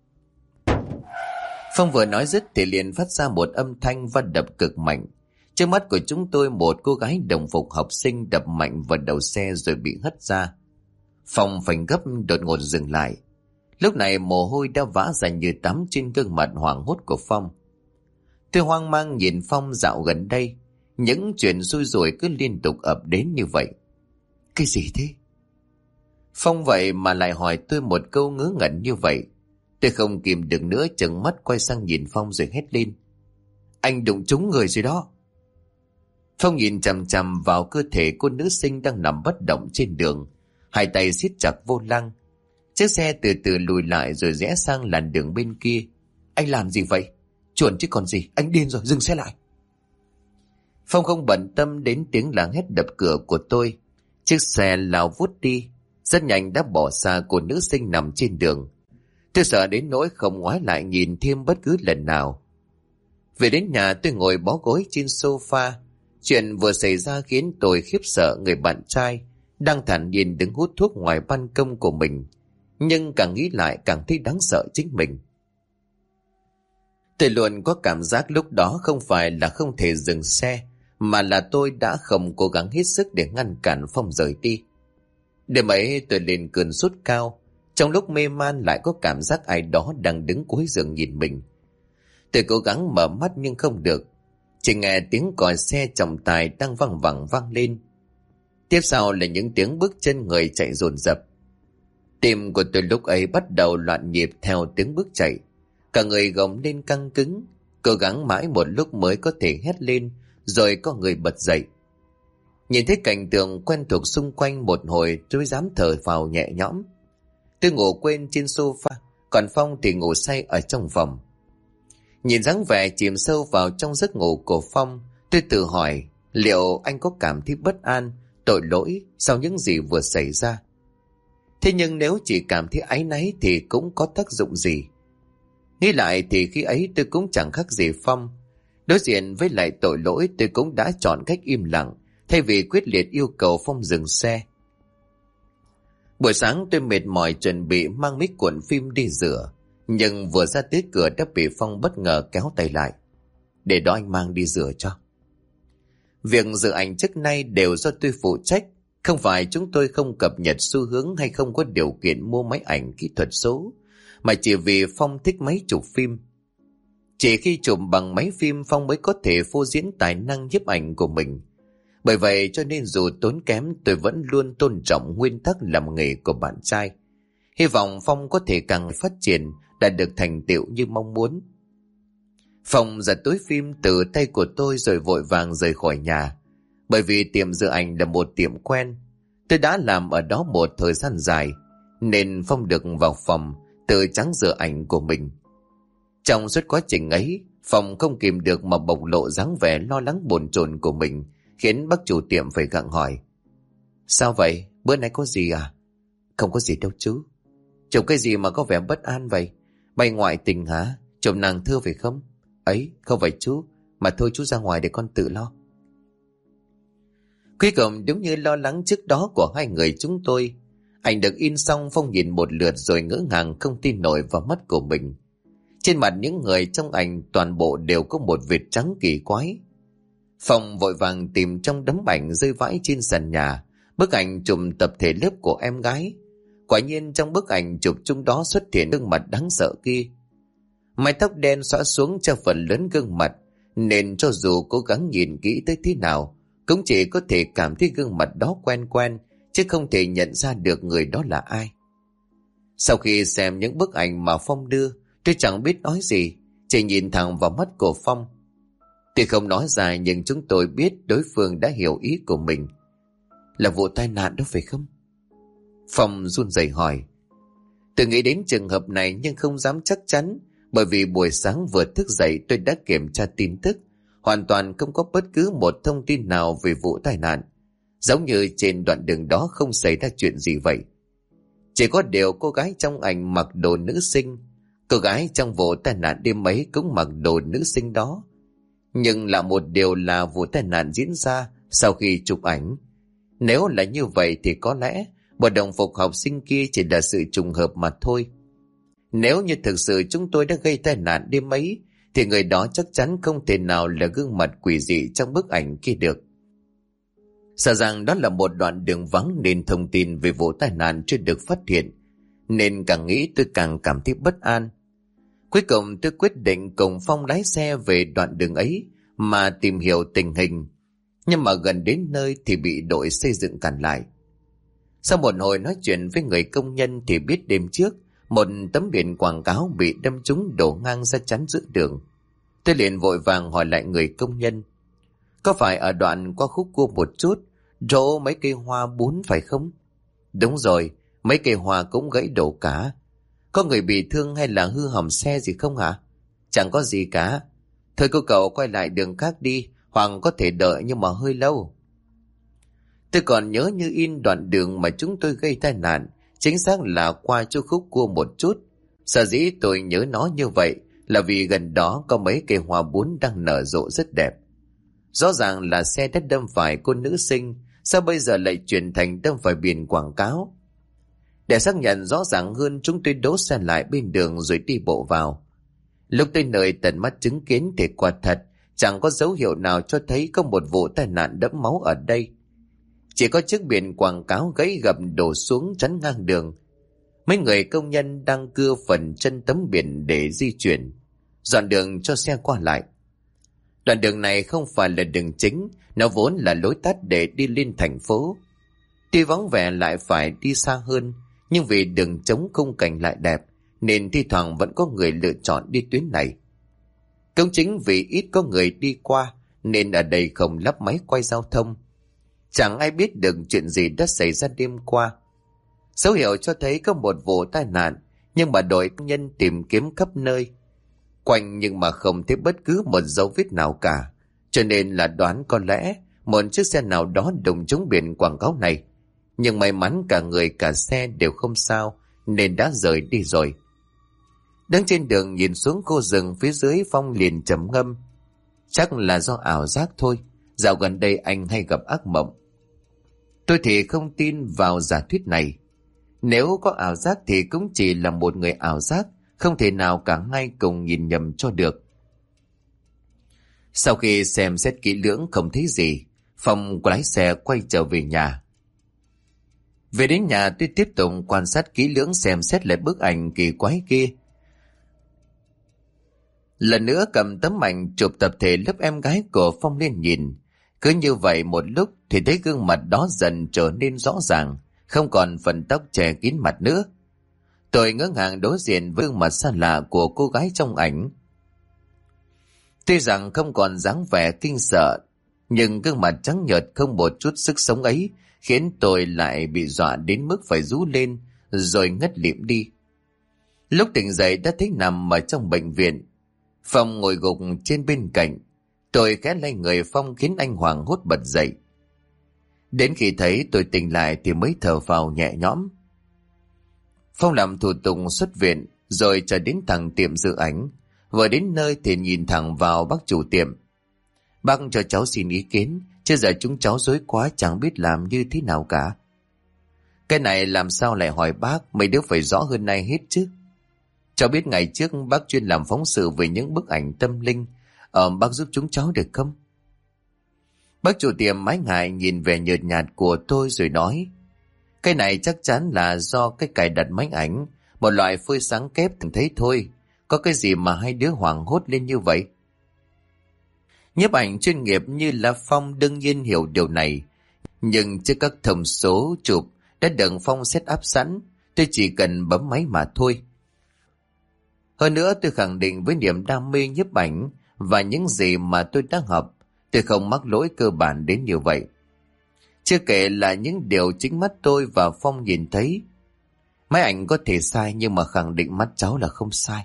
Phong vừa nói dứt thì liền phát ra một âm thanh va đập cực mạnh. Trước mắt của chúng tôi, một cô gái đồng phục học sinh đập mạnh vào đầu xe rồi bị hất ra. Phong phanh gấp đột ngột dừng lại. Lúc này mồ hôi đã vã ra như tắm trên gương mặt hoảng hốt của Phong. Tôi hoang mang nhìn Phong dạo gần đây, những chuyện xui rủi cứ liên tục ập đến như vậy. Cái gì thế? Phong vậy mà lại hỏi tôi một câu ngớ ngẩn như vậy. Tôi không kìm được nữa, trừng mắt quay sang nhìn Phong rồi hét lên. Anh đụng trúng người rồi đó. Phong nhìn chằm chằm vào cơ thể cô nữ sinh đang nằm bất động trên đường, hai tay siết chặt vô lăng. Chiếc xe từ từ lùi lại rồi rẽ sang làn đường bên kia. Anh làm gì vậy? Chuẩn chứ còn gì, anh điên rồi, dừng xe lại. Phong không bận tâm đến tiếng la hét đập cửa của tôi. Chiếc xe lao vút đi, rất nhanh đã bỏ xa cô nữ sinh nằm trên đường. Tôi sợ đến nỗi không ngoái lại nhìn thêm bất cứ lần nào. Về đến nhà, tôi ngồi bó gối trên sofa. Chuyện vừa xảy ra khiến tôi khiếp sợ người bạn trai đang thản nhiên đứng hút thuốc ngoài ban công của mình. Nhưng càng nghĩ lại càng thấy đáng sợ chính mình. Tôi luôn có cảm giác lúc đó không phải là không thể dừng xe, mà là tôi đã không cố gắng hết sức để ngăn cản Phong rời đi. Đêm ấy tôi lên cơn sốt cao. Trong lúc mê man lại có cảm giác ai đó đang đứng cuối giường nhìn mình. Tôi cố gắng mở mắt nhưng không được. Chỉ nghe tiếng còi xe trọng tài đang văng vẳng vang lên. Tiếp sau là những tiếng bước chân người chạy dồn dập. Tim của tôi lúc ấy bắt đầu loạn nhịp theo tiếng bước chạy. Cả người gồng lên căng cứng, cố gắng mãi một lúc mới có thể hét lên, rồi có người bật dậy. Nhìn thấy cảnh tượng quen thuộc xung quanh một hồi, tôi dám thở phào nhẹ nhõm. Tôi ngủ quên trên sofa, còn Phong thì ngủ say ở trong phòng. Nhìn dáng vẻ chìm sâu vào trong giấc ngủ của Phong, tôi tự hỏi liệu anh có cảm thấy bất an, tội lỗi sau những gì vừa xảy ra. Thế nhưng nếu chỉ cảm thấy áy náy thì cũng có tác dụng gì? Nghĩ lại thì khi ấy tôi cũng chẳng khác gì Phong. Đối diện với lại tội lỗi, tôi cũng đã chọn cách im lặng thay vì quyết liệt yêu cầu Phong dừng xe. Buổi sáng tôi mệt mỏi chuẩn bị mang mic cuộn phim đi rửa, nhưng vừa ra tới cửa đã bị Phong bất ngờ kéo tay lại. Để đó anh mang đi rửa cho. Việc rửa ảnh trước nay đều do tôi phụ trách, không phải chúng tôi không cập nhật xu hướng hay không có điều kiện mua máy ảnh kỹ thuật số, mà chỉ vì Phong thích máy chụp phim. Chỉ khi chụp bằng máy phim Phong mới có thể phô diễn tài năng nhiếp ảnh của mình. Bởi vậy cho nên dù tốn kém, tôi vẫn luôn tôn trọng nguyên tắc làm nghề của bạn trai. Hy vọng Phong có thể càng phát triển, đạt được thành tựu như mong muốn. Phong giật túi phim từ tay của tôi rồi vội vàng rời khỏi nhà. Bởi vì tiệm rửa ảnh là một tiệm quen, tôi đã làm ở đó một thời gian dài, nên Phong được vào phòng tự trắng rửa ảnh của mình. Trong suốt quá trình ấy, Phong không kìm được mà bộc lộ dáng vẻ lo lắng bồn chồn của mình, khiến bác chủ tiệm phải gặng hỏi. Sao vậy? Bữa nay có gì à? Không có gì đâu chú. Chụp cái gì mà có vẻ bất an vậy? Bay ngoại tình hả? Chụp nàng thơ phải không? Ấy, không phải chú, mà thôi chú ra ngoài để con tự lo. Cuối cùng đúng như lo lắng trước đó của hai người chúng tôi, ảnh được in xong. Phong nhìn một lượt rồi ngỡ ngàng không tin nổi vào mắt của mình. Trên mặt những người trong ảnh toàn bộ đều có một vệt trắng kỳ quái. Phong vội vàng tìm trong đống ảnh rơi vãi trên sàn nhà Bức ảnh chụp tập thể lớp của em gái. Quả nhiên trong bức ảnh chụp chúng đó xuất hiện gương mặt đáng sợ kia. Mái tóc đen xõa xuống cho phần lớn gương mặt, nên cho dù cố gắng nhìn kỹ tới thế nào cũng chỉ có thể cảm thấy gương mặt đó quen quen, chứ không thể nhận ra được người đó là ai. Sau khi xem những bức ảnh mà Phong đưa, tôi chẳng biết nói gì, chỉ nhìn thẳng vào mắt của Phong. Tuy không nói ra nhưng chúng tôi biết đối phương đã hiểu ý của mình. Là vụ tai nạn đó phải không? Phong run rẩy hỏi. Tôi nghĩ đến trường hợp này nhưng không dám chắc chắn, bởi vì buổi sáng vừa thức dậy tôi đã kiểm tra tin tức, hoàn toàn không có bất cứ một thông tin nào về vụ tai nạn. Giống như trên đoạn đường đó không xảy ra chuyện gì vậy. Chỉ có điều cô gái trong ảnh mặc đồ nữ sinh, cô gái trong vụ tai nạn đêm ấy cũng mặc đồ nữ sinh đó. Nhưng là một điều là vụ tai nạn diễn ra sau khi chụp ảnh. Nếu là như vậy thì có lẽ bộ đồng phục học sinh kia chỉ là sự trùng hợp mà thôi. Nếu như thực sự chúng tôi đã gây tai nạn đêm ấy thì người đó chắc chắn không thể nào là gương mặt quỷ dị trong bức ảnh kia được. Sợ rằng đó là một đoạn đường vắng nên thông tin về vụ tai nạn chưa được phát hiện, nên càng nghĩ tôi càng cảm thấy bất an. Cuối cùng tôi quyết định cùng Phong lái xe về đoạn đường ấy mà tìm hiểu tình hình. Nhưng mà gần đến nơi thì bị đội xây dựng cản lại. Sau một hồi nói chuyện với người công nhân thì biết đêm trước một tấm biển quảng cáo bị đâm trúng đổ ngang ra chắn giữa đường. Tôi liền vội vàng hỏi lại người công nhân. Có phải ở đoạn qua khúc cua một chút, chỗ mấy cây hoa bún phải không? Đúng rồi, mấy cây hoa cũng gãy đổ cả. Có người bị thương hay là hư hỏng xe gì không hả? Chẳng có gì cả. Thôi cô cậu quay lại đường khác đi, hoặc có thể đợi nhưng mà hơi lâu. Tôi còn nhớ như in đoạn đường mà chúng tôi gây tai nạn, chính xác là qua chỗ khúc cua một chút. Sở dĩ tôi nhớ nó như vậy là vì gần đó có mấy cây hoa bún đang nở rộ rất đẹp. Rõ ràng là xe đã đâm phải cô nữ sinh, sao bây giờ lại chuyển thành đâm phải biển quảng cáo? Để xác nhận rõ ràng hơn, chúng tôi đỗ xe lại bên đường rồi đi bộ vào. Lúc tới nơi tận mắt chứng kiến thì quả thật chẳng có dấu hiệu nào cho thấy có một vụ tai nạn đẫm máu ở đây. Chỉ có chiếc biển quảng cáo gãy gập đổ xuống chắn ngang đường. Mấy người công nhân đang cưa phần chân tấm biển để di chuyển, dọn đường cho xe qua lại. Đoạn đường này không phải là đường chính, nó vốn là lối tắt để đi lên thành phố. Tuy vắng vẻ lại phải đi xa hơn, nhưng vì đường trống khung cảnh lại đẹp, nên thi thoảng vẫn có người lựa chọn đi tuyến này. Cũng chính vì ít có người đi qua, nên ở đây không lắp máy quay giao thông. Chẳng ai biết được chuyện gì đã xảy ra đêm qua. Dấu hiệu cho thấy có một vụ tai nạn, nhưng mà đội nhân tìm kiếm khắp nơi quanh nhưng mà không thấy bất cứ một dấu vết nào cả, cho nên là đoán có lẽ một chiếc xe nào đó đụng trúng biển quảng cáo này. Nhưng may mắn cả người cả xe đều không sao, nên đã rời đi rồi. Đứng trên đường nhìn xuống khu rừng phía dưới, Phong liền trầm ngâm. Chắc là do ảo giác thôi, dạo gần đây anh hay gặp ác mộng. Tôi thì không tin vào giả thuyết này. Nếu có ảo giác thì cũng chỉ là một người ảo giác, không thể nào cả hai cùng nhìn nhầm cho được. Sau khi xem xét kỹ lưỡng không thấy gì, Phong lái xe quay trở về nhà. Về đến nhà tôi tiếp tục quan sát kỹ lưỡng xem xét lại bức ảnh kỳ quái kia. Lần nữa cầm tấm ảnh chụp tập thể lớp em gái của Phong lên nhìn. Cứ như vậy một lúc thì thấy gương mặt đó dần trở nên rõ ràng, không còn phần tóc che kín mặt nữa. Tôi ngỡ ngàng đối diện với gương mặt xa lạ của cô gái trong ảnh. Tuy rằng không còn dáng vẻ kinh sợ, nhưng gương mặt trắng nhợt không một chút sức sống ấy khiến tôi lại bị dọa đến mức phải rú lên rồi ngất lịm đi. Lúc tỉnh dậy đã thấy nằm ở trong bệnh viện. Phong ngồi gục trên bên cạnh. Tôi khẽ lay người Phong khiến anh hoảng hốt bật dậy. Đến khi thấy tôi tỉnh lại thì mới thở phào nhẹ nhõm. Phong làm thủ tục xuất viện rồi trở đến thẳng tiệm dự ảnh. Vừa đến nơi thì nhìn thẳng vào bác chủ tiệm. Bác cho cháu xin ý kiến, chứ giờ chúng cháu rối quá chẳng biết làm như thế nào cả. Cái này làm sao lại hỏi bác, mấy đứa phải rõ hơn nay hết chứ. Cháu biết ngày trước bác chuyên làm phóng sự về những bức ảnh tâm linh. Bác giúp chúng cháu được không? Bác chủ tiệm ái ngại nhìn về nhợt nhạt của tôi rồi nói: cái này chắc chắn là do cái cài đặt máy ảnh, một loại phơi sáng kép thường thấy thôi. Có cái gì mà hai đứa hoảng hốt lên như vậy? Nhiếp ảnh chuyên nghiệp như là Phong đương nhiên hiểu điều này. Nhưng trước các thông số chụp đã được Phong set up sẵn, tôi chỉ cần bấm máy mà thôi. Hơn nữa tôi khẳng định với niềm đam mê nhiếp ảnh và những gì mà tôi đang học, tôi không mắc lỗi cơ bản đến như vậy. Chưa kể là những điều chính mắt tôi và Phong nhìn thấy. Máy ảnh có thể sai nhưng mà khẳng định mắt cháu là không sai.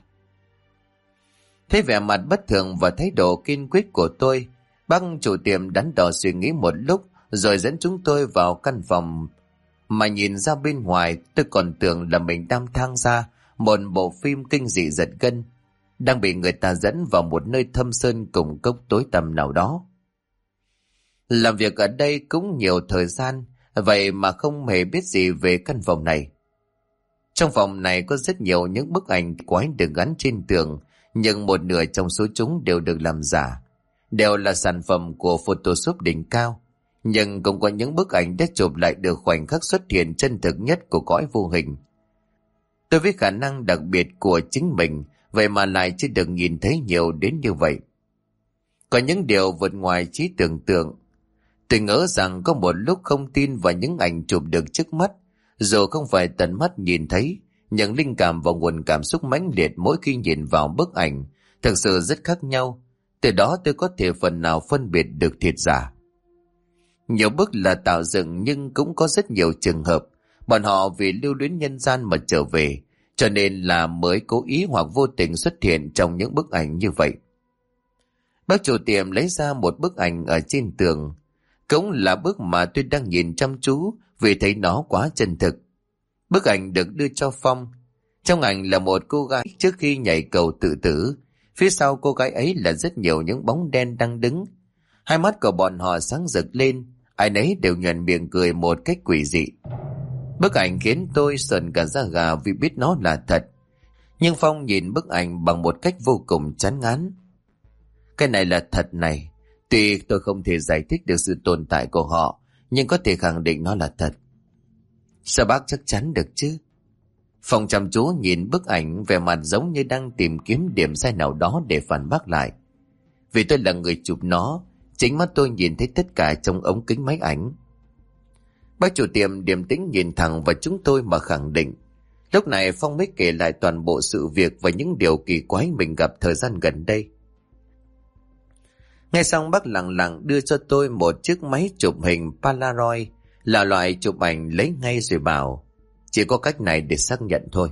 Thấy vẻ mặt bất thường và thái độ kiên quyết của tôi, bác chủ tiệm đắn đo suy nghĩ một lúc rồi dẫn chúng tôi vào căn phòng. Mà nhìn ra bên ngoài tôi còn tưởng là mình đang tham gia một bộ phim kinh dị giật gân, đang bị người ta dẫn vào một nơi thâm sơn cùng cốc tối tăm nào đó. Làm việc ở đây cũng nhiều thời gian, vậy mà không hề biết gì về căn phòng này. Trong phòng này có rất nhiều những bức ảnh quái được gắn trên tường, nhưng một nửa trong số chúng đều được làm giả, đều là sản phẩm của Photoshop đỉnh cao. Nhưng cũng có những bức ảnh đã chụp lại được khoảnh khắc xuất hiện chân thực nhất của cõi vô hình. Tôi với khả năng đặc biệt của chính mình, vậy mà lại chưa được nhìn thấy nhiều đến như vậy. Có những điều vượt ngoài trí tưởng tượng. Tôi ngỡ rằng có một lúc không tin vào những ảnh chụp được trước mắt, dù không phải tận mắt nhìn thấy, nhưng linh cảm và nguồn cảm xúc mãnh liệt mỗi khi nhìn vào bức ảnh thực sự rất khác nhau. Từ đó tôi có thể phần nào phân biệt được thiệt giả. Nhiều bức là tạo dựng nhưng cũng có rất nhiều trường hợp bọn họ vì lưu luyến nhân gian mà trở về, cho nên là mới cố ý hoặc vô tình xuất hiện trong những bức ảnh như vậy. Bác chủ tiệm lấy ra một bức ảnh ở trên tường, cũng là bức mà tôi đang nhìn chăm chú vì thấy nó quá chân thực. Bức ảnh được đưa cho Phong. Trong ảnh là một cô gái trước khi nhảy cầu tự tử. Phía sau cô gái ấy là rất nhiều những bóng đen đang đứng. Hai mắt của bọn họ sáng rực lên, ai nấy đều nhoẻn miệng cười một cách quỷ dị. Bức ảnh khiến tôi sờn cả da gà vì biết nó là thật. Nhưng Phong nhìn bức ảnh bằng một cách vô cùng chán ngán. Cái này là thật này. Tuy tôi không thể giải thích được sự tồn tại của họ, nhưng có thể khẳng định nó là thật. Sao bác chắc chắn được chứ? Phong chăm chú nhìn bức ảnh, vẻ mặt giống như đang tìm kiếm điểm sai nào đó để phản bác lại. Vì tôi là người chụp nó, chính mắt tôi nhìn thấy tất cả trong ống kính máy ảnh. Bác chủ tiệm điềm tĩnh nhìn thẳng vào chúng tôi mà khẳng định. Lúc này Phong mới kể lại toàn bộ sự việc và những điều kỳ quái mình gặp thời gian gần đây. Nghe xong bác lặng lặng đưa cho tôi một chiếc máy chụp hình Polaroid, là loại chụp ảnh lấy ngay rồi bảo chỉ có cách này để xác nhận thôi.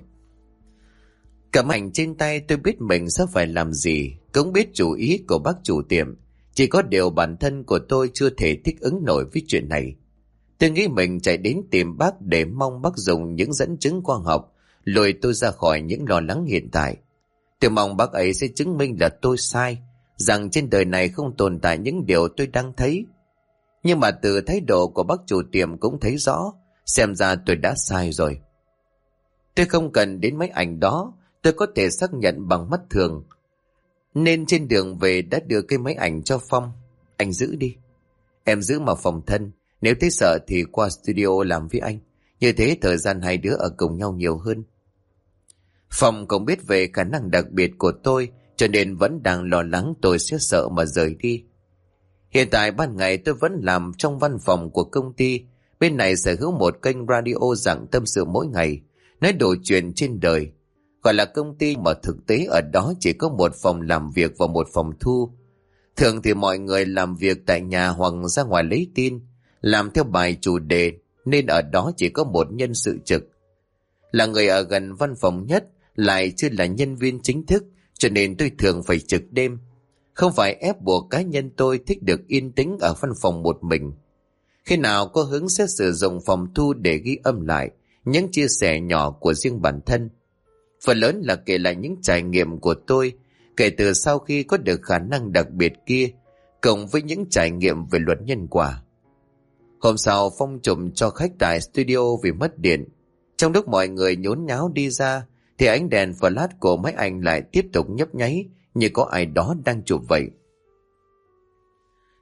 Cầm ảnh trên tay tôi biết mình sẽ phải làm gì, cũng biết chủ ý của bác chủ tiệm. Chỉ có điều bản thân của tôi chưa thể thích ứng nổi với chuyện này. Tôi nghĩ mình chạy đến tìm bác để mong bác dùng những dẫn chứng khoa học lôi tôi ra khỏi những lo lắng hiện tại. Tôi mong bác ấy sẽ chứng minh là tôi sai, rằng trên đời này không tồn tại những điều tôi đang thấy. Nhưng mà từ thái độ của bác chủ tiệm cũng thấy rõ, xem ra tôi đã sai rồi. Tôi không cần đến máy ảnh đó, tôi có thể xác nhận bằng mắt thường. Nên trên đường về đã đưa cái máy ảnh cho Phong. Anh giữ đi. Em giữ mà phòng thân, nếu thấy sợ thì qua studio làm với anh. Như thế thời gian hai đứa ở cùng nhau nhiều hơn. Phong cũng biết về khả năng đặc biệt của tôi, cho nên vẫn đang lo lắng tôi sẽ sợ mà rời đi. Hiện tại ban ngày tôi vẫn làm trong văn phòng của công ty. Bên này sở hữu một kênh radio dạng tâm sự mỗi ngày, nói đồ chuyện trên đời. Gọi là công ty mà thực tế ở đó chỉ có một phòng làm việc và một phòng thu. Thường thì mọi người làm việc tại nhà hoặc ra ngoài lấy tin, làm theo bài chủ đề, nên ở đó chỉ có một nhân sự trực. Là người ở gần văn phòng nhất, lại chưa là nhân viên chính thức, cho nên tôi thường phải trực đêm. Không phải ép buộc cá nhân tôi thích được yên tĩnh ở văn phòng một mình. Khi nào có hứng sẽ sử dụng phòng thu để ghi âm lại những chia sẻ nhỏ của riêng bản thân. Phần lớn là kể lại những trải nghiệm của tôi kể từ sau khi có được khả năng đặc biệt kia, cộng với những trải nghiệm về luật nhân quả. Hôm sau Phong chụp cho khách tại studio vì mất điện. Trong lúc mọi người nhốn nháo đi ra thì ánh đèn flash của máy ảnh lại tiếp tục nhấp nháy như có ai đó đang chụp vậy.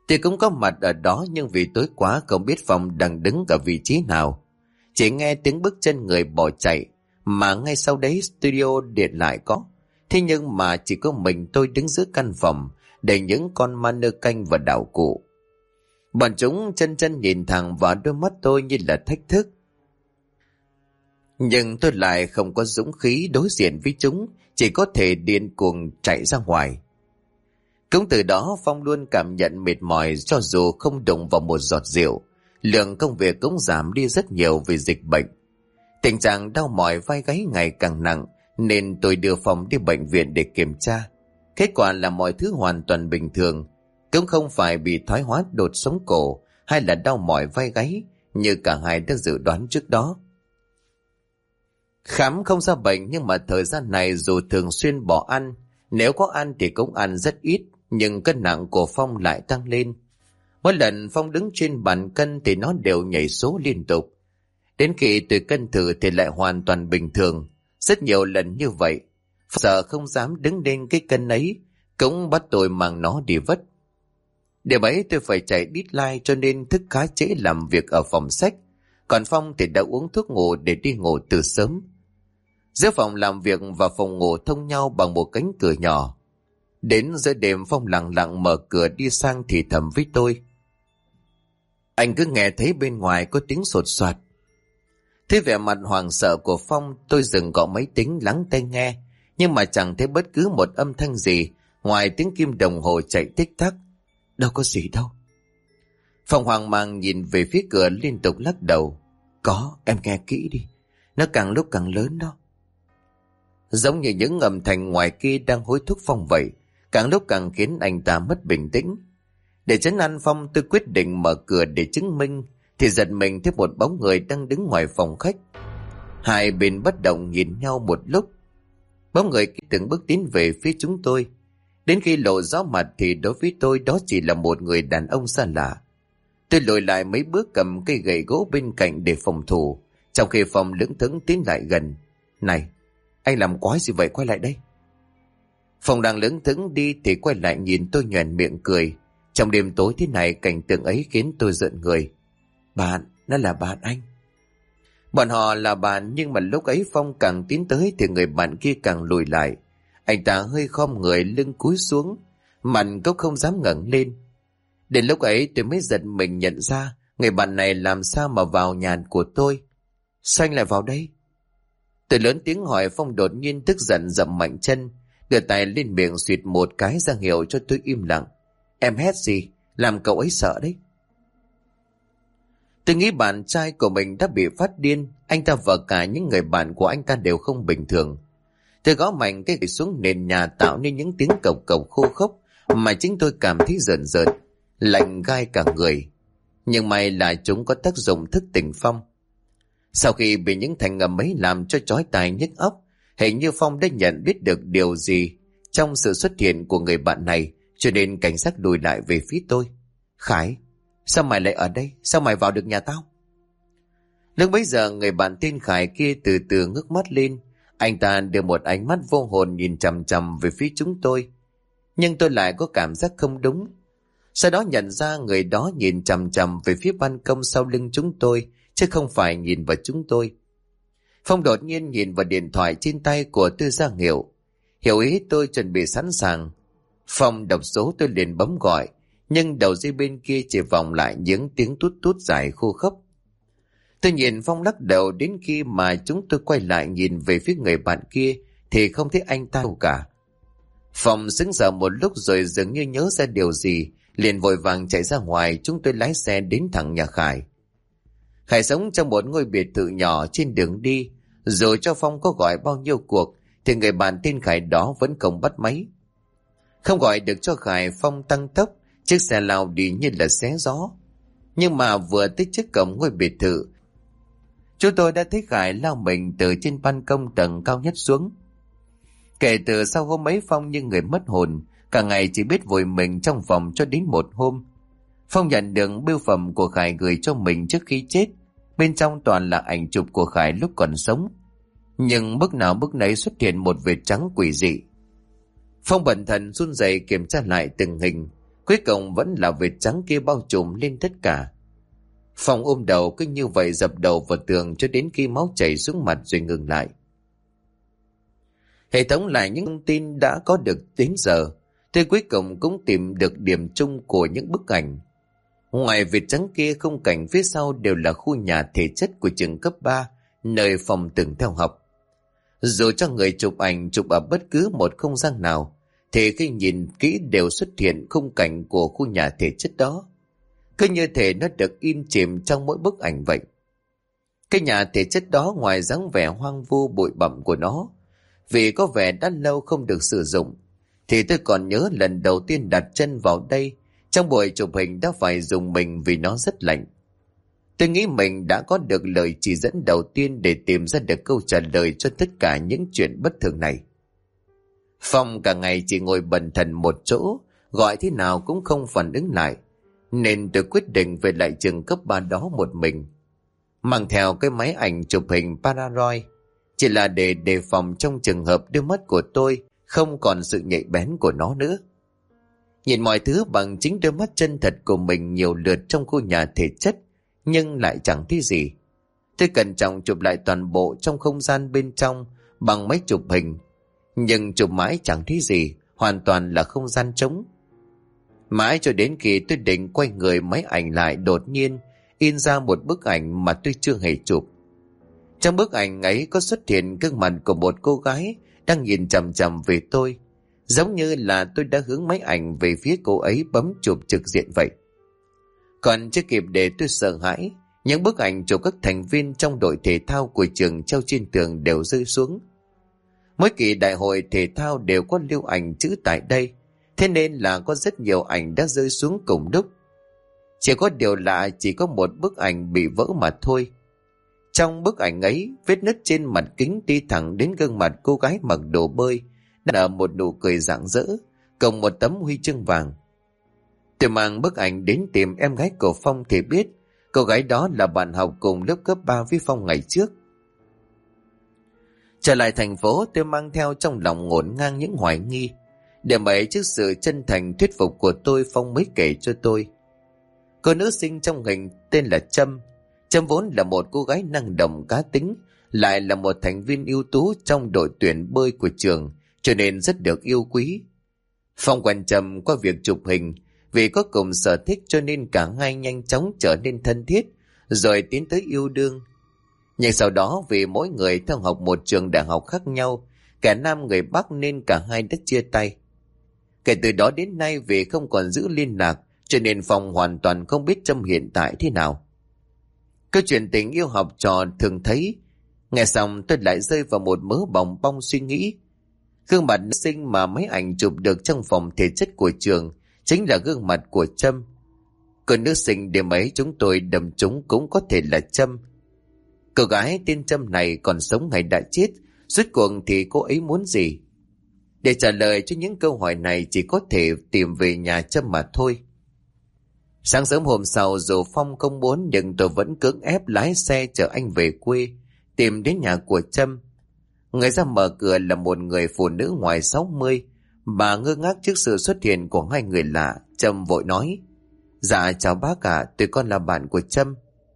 Thì cũng có mặt ở đó, nhưng vì tối quá không biết Phong đang đứng ở vị trí nào. Chỉ nghe tiếng bước chân người bỏ chạy, mà ngay sau đấy studio điện lại có. Thế nhưng mà chỉ có mình tôi đứng giữa căn phòng, đầy những con ma nơ canh và đạo cụ. Bọn chúng chân chân nhìn thẳng vào đôi mắt tôi như là thách thức. Nhưng tôi lại không có dũng khí đối diện với chúng, chỉ có thể điên cuồng chạy ra ngoài. Cũng từ đó Phong luôn cảm nhận mệt mỏi, cho dù không đụng vào một giọt rượu. Lượng công việc cũng giảm đi rất nhiều vì dịch bệnh. Tình trạng đau mỏi vai gáy ngày càng nặng, nên tôi đưa Phong đi bệnh viện để kiểm tra. Kết quả là mọi thứ hoàn toàn bình thường, cũng không phải bị thoái hóa đột sống cổ hay là đau mỏi vai gáy như cả hai đã dự đoán trước đó. Khám không ra bệnh, nhưng mà thời gian này dù thường xuyên bỏ ăn, nếu có ăn thì cũng ăn rất ít, nhưng cân nặng của Phong lại tăng lên. Mỗi lần Phong đứng trên bàn cân thì nó đều nhảy số liên tục. Đến khi tôi cân thử thì lại hoàn toàn bình thường. Rất nhiều lần như vậy, sợ không dám đứng lên cái cân ấy, cũng bắt tôi mang nó đi vất. Để ấy tôi phải chạy deadline, cho nên thức khá trễ làm việc ở phòng sách. Còn Phong thì đã uống thuốc ngủ để đi ngủ từ sớm. Giữa phòng làm việc và phòng ngủ thông nhau bằng một cánh cửa nhỏ. Đến giữa đêm Phong lặng lặng mở cửa đi sang thì thầm với tôi. Anh cứ nghe thấy bên ngoài có tiếng sột soạt. Thế vẻ mặt hoảng sợ của Phong, tôi dừng gõ máy tính lắng tai nghe, nhưng mà chẳng thấy bất cứ một âm thanh gì ngoài tiếng kim đồng hồ chạy tích tắc. Đâu có gì đâu. Phong hoang mang nhìn về phía cửa liên tục lắc đầu. Có, em nghe kỹ đi, nó càng lúc càng lớn đó. Giống như những âm thanh ngoài kia đang hối thúc Phong vậy, càng lúc càng khiến anh ta mất bình tĩnh. Để trấn an Phong, tôi quyết định mở cửa để chứng minh, thì giật mình thấy một bóng người đang đứng ngoài phòng khách. Hai bên bất động nhìn nhau một lúc. Bóng người từng bước tiến về phía chúng tôi. Đến khi lộ rõ mặt thì đối với tôi đó chỉ là một người đàn ông xa lạ. Tôi lùi lại mấy bước cầm cây gậy gỗ bên cạnh để phòng thủ, trong khi Phong lững thững tiến lại gần. Này, anh làm quái gì vậy, quay lại đây. Phong đang lững thững đi thì quay lại nhìn tôi nhoẻn miệng cười. Trong đêm tối thế này, cảnh tượng ấy khiến tôi rợn người. Bạn, nó là bạn anh. Bọn họ là bạn, nhưng mà lúc ấy Phong càng tiến tới thì người bạn kia càng lùi lại. Anh ta hơi khom người, lưng cúi xuống, mặt cũng không dám ngẩng lên. Đến lúc ấy tôi mới giật mình nhận ra người bạn này làm sao mà vào nhà của tôi. Sao anh lại vào đây? Tôi lớn tiếng hỏi. Phong đột nhiên tức giận dậm mạnh chân, đưa tay lên miệng xuyệt một cái ra hiệu cho tôi im lặng. Em hét gì? Làm cậu ấy sợ đấy. Tôi nghĩ bạn trai của mình đã bị phát điên. Anh ta và cả những người bạn của anh ta đều không bình thường. Tôi gõ mạnh cái gậy xuống nền nhà, tạo nên những tiếng cộc cộc khô khốc mà chính tôi cảm thấy rợn rợn, lạnh gai cả người. Nhưng may là chúng có tác dụng thức tỉnh Phong. Sau khi bị những thành ngầm ấy làm cho chói tai nhức óc, hình như Phong đã nhận biết được điều gì trong sự xuất hiện của người bạn này, cho nên cảnh giác lùi lại về phía tôi. Khải, sao mày lại ở đây? Sao mày vào được nhà tao? Lúc bấy giờ người bạn tên Khải kia từ từ ngước mắt lên. Anh ta đưa một ánh mắt vô hồn nhìn chằm chằm về phía chúng tôi. Nhưng tôi lại có cảm giác không đúng. Sau đó nhận ra người đó nhìn chằm chằm về phía ban công sau lưng chúng tôi, chứ không phải nhìn vào chúng tôi. Phong đột nhiên nhìn vào điện thoại trên tay của tôi ra hiệu. Hiểu ý tôi chuẩn bị sẵn sàng. Phong đọc số tôi liền bấm gọi, nhưng đầu dây bên kia chỉ vọng lại những tiếng tút tút dài khô khốc. Tôi nhìn Phong lắc đầu, đến khi mà chúng tôi quay lại nhìn về phía người bạn kia thì không thấy anh ta đâu cả. Phong sững sờ một lúc rồi dường như nhớ ra điều gì, liền vội vàng chạy ra ngoài. Chúng tôi lái xe đến thẳng nhà Khải. Khải sống trong một ngôi biệt thự nhỏ trên đường đi. Dù cho Phong có gọi bao nhiêu cuộc thì người bạn tên Khải đó vẫn không bắt máy. Không gọi được cho Khải, Phong tăng tốc, chiếc xe lao đi như là xé gió. Nhưng mà vừa tới trước cổng ngôi biệt thự, chúng tôi đã thấy Khải lao mình từ trên ban công tầng cao nhất xuống. Kể từ sau hôm ấy, Phong như người mất hồn, cả ngày chỉ biết vùi mình trong phòng cho đến một hôm. Phong nhận được bưu phẩm của Khải gửi cho mình trước khi chết. Bên trong toàn là ảnh chụp của Khải lúc còn sống, nhưng bức nào bức nấy xuất hiện một vệt trắng quỷ dị. Phong bần thần run rẩy kiểm tra lại từng hình. Cuối cùng vẫn là vệt trắng kia bao trùm lên tất cả. Phong ôm đầu cứ như vậy dập đầu vào tường cho đến khi máu chảy xuống mặt rồi ngừng lại. Hệ thống lại những thông tin đã có được đến giờ, tôi cuối cùng cũng tìm được điểm chung của những bức ảnh. Ngoài vệt trắng kia, khung cảnh phía sau đều là khu nhà thể chất của trường cấp 3, nơi Phong từng theo học. Dù cho người chụp ảnh chụp ở bất cứ một không gian nào, thì khi nhìn kỹ đều xuất hiện khung cảnh của khu nhà thể chất đó. Cứ như thể nó được in chìm trong mỗi bức ảnh vậy. Cái nhà thể chất đó ngoài dáng vẻ hoang vu bụi bặm của nó, vì có vẻ đã lâu không được sử dụng, thì tôi còn nhớ lần đầu tiên đặt chân vào đây, trong buổi chụp hình đã phải dùng mình vì nó rất lạnh. Tôi nghĩ mình đã có được lời chỉ dẫn đầu tiên để tìm ra được câu trả lời cho tất cả những chuyện bất thường này. Phong cả ngày chỉ ngồi bần thần một chỗ, gọi thế nào cũng không phản ứng lại, nên tôi quyết định về lại trường cấp 3 đó một mình, mang theo cái máy ảnh chụp hình Polaroid, chỉ là để đề phòng trong trường hợp đôi mắt của tôi không còn sự nhạy bén của nó nữa. Nhìn mọi thứ bằng chính đôi mắt chân thật của mình nhiều lượt trong khu nhà thể chất, nhưng lại chẳng thấy gì. Tôi cẩn trọng chụp lại toàn bộ trong không gian bên trong bằng máy chụp hình, nhưng chụp mãi chẳng thấy gì, hoàn toàn là không gian trống. Mãi cho đến khi tôi định quay người máy ảnh lại, đột nhiên in ra một bức ảnh mà tôi chưa hề chụp. Trong bức ảnh ấy có xuất hiện gương mặt của một cô gái đang nhìn chằm chằm về tôi, giống như là tôi đã hướng máy ảnh về phía cô ấy bấm chụp trực diện vậy. Còn chưa kịp để tôi sợ hãi, những bức ảnh chụp các thành viên trong đội thể thao của trường treo trên tường đều rơi xuống. Mỗi kỳ đại hội thể thao đều có lưu ảnh chữ tại đây, thế nên là có rất nhiều ảnh đã rơi xuống cùng lúc. Chỉ có điều lạ, chỉ có một bức ảnh bị vỡ mà thôi. Trong bức ảnh ấy, vết nứt trên mặt kính đi thẳng đến gương mặt cô gái mặc đồ bơi, nở một nụ cười rạng rỡ, cộng một tấm huy chương vàng. Tôi mang bức ảnh đến tìm em gái của Phong thì biết cô gái đó là bạn học cùng lớp cấp 3 với Phong ngày trước. Trở lại thành phố, tôi mang theo trong lòng ngổn ngang những hoài nghi. Để mấy trước sự chân thành thuyết phục của tôi, Phong mới kể cho tôi. Cô nữ sinh trong hình tên là Trâm. Trâm vốn là một cô gái năng động cá tính, lại là một thành viên ưu tú trong đội tuyển bơi của trường, cho nên rất được yêu quý. Phong quen Trâm qua việc chụp hình, vì có cùng sở thích cho nên cả hai nhanh chóng trở nên thân thiết, rồi tiến tới yêu đương. Nhưng sau đó vì mỗi người theo học một trường đại học khác nhau, kẻ Nam người Bắc, nên cả hai đã chia tay. Kể từ đó đến nay, vì không còn giữ liên lạc, cho nên Phong hoàn toàn không biết Trâm hiện tại thế nào. Câu chuyện tình yêu học trò thường thấy, nghe xong tôi lại rơi vào một mớ bòng bong suy nghĩ. Gương mặt nữ sinh mà mấy ảnh chụp được trong phòng thể chất của trường chính là gương mặt của Trâm. Còn nữ sinh đêm ấy chúng tôi đâm trúng cũng có thể là Trâm. Cô gái tên Trâm này còn sống hay đã chết, rốt cuộc thì cô ấy muốn gì? Để trả lời cho những câu hỏi này chỉ có thể tìm về nhà Trâm mà thôi. Sáng sớm hôm sau, dù Phong không muốn nhưng tôi vẫn cưỡng ép lái xe chở anh về quê, tìm đến nhà của Trâm. Người ra mở cửa là một người phụ nữ ngoài 60. Bà ngơ ngác trước sự xuất hiện của hai người lạ. Trâm vội nói: "Dạ chào bác ạ, tụi con là bạn của Trâm."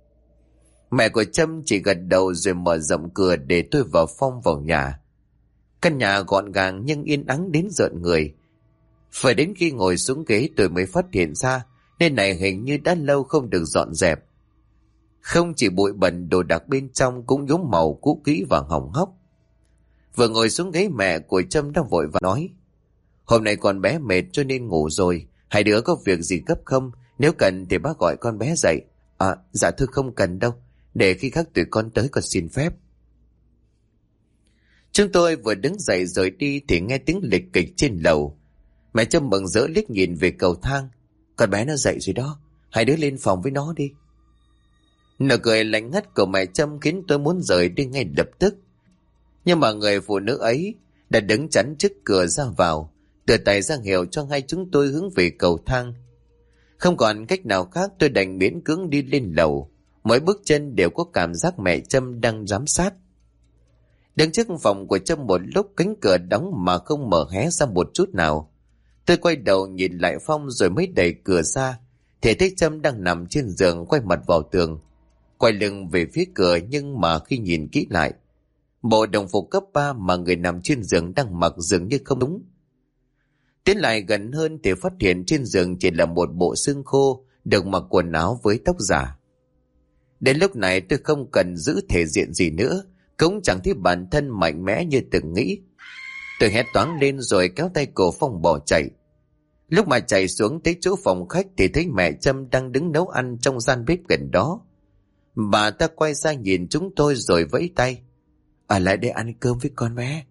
Mẹ của Trâm chỉ gật đầu rồi mở rộng cửa để tôi và Phong vào nhà. Căn nhà gọn gàng nhưng yên ắng đến rợn người. Phải đến khi ngồi xuống ghế tôi mới phát hiện ra nơi này hình như đã lâu không được dọn dẹp. Không chỉ bụi bẩn, đồ đạc bên trong cũng nhuốm màu cũ kỹ và hỏng hóc. Vừa ngồi xuống ghế, mẹ của Trâm đã vội và nói: "Hôm nay con bé mệt cho nên ngủ rồi, hai đứa có việc gì gấp không? Nếu cần thì bác gọi con bé dậy." Dạ thưa không cần đâu, để khi khác tụi con tới con xin phép." Chúng tôi vừa đứng dậy rồi đi thì nghe tiếng lịch kịch trên lầu. Mẹ Trâm mừng rỡ liếc nhìn về cầu thang: "Con bé nó dậy rồi đó, hai đứa lên phòng với nó đi." Nụ cười lạnh ngắt của mẹ Trâm khiến tôi muốn rời đi ngay lập tức. Nhưng mà người phụ nữ ấy đã đứng chắn trước cửa ra vào, đưa tay ra hiệu cho hai chúng tôi hướng về cầu thang. Không còn cách nào khác, tôi đành miễn cưỡng đi lên lầu. Mỗi bước chân đều có cảm giác mẹ Trâm đang giám sát. Đứng trước phòng của Trâm một lúc, cánh cửa đóng mà không mở hé ra một chút nào. Tôi quay đầu nhìn lại Phong rồi mới đẩy cửa ra, thì thấy Trâm đang nằm trên giường quay mặt vào tường, quay lưng về phía cửa. Nhưng mà khi nhìn kỹ lại, bộ đồng phục cấp 3 mà người nằm trên giường đang mặc dường như không đúng. Tiến lại gần hơn thì phát hiện trên giường chỉ là một bộ xương khô được mặc quần áo với tóc giả. Đến lúc này tôi không cần giữ thể diện gì nữa, cũng chẳng thấy bản thân mạnh mẽ như từng nghĩ. Tôi hét toáng lên rồi kéo tay cổ Phong bỏ chạy. Lúc mà chạy xuống tới chỗ phòng khách thì thấy mẹ Trâm đang đứng nấu ăn trong gian bếp gần đó. Bà ta quay ra nhìn chúng tôi rồi vẫy tay: "Ở lại đây ăn cơm với con bé."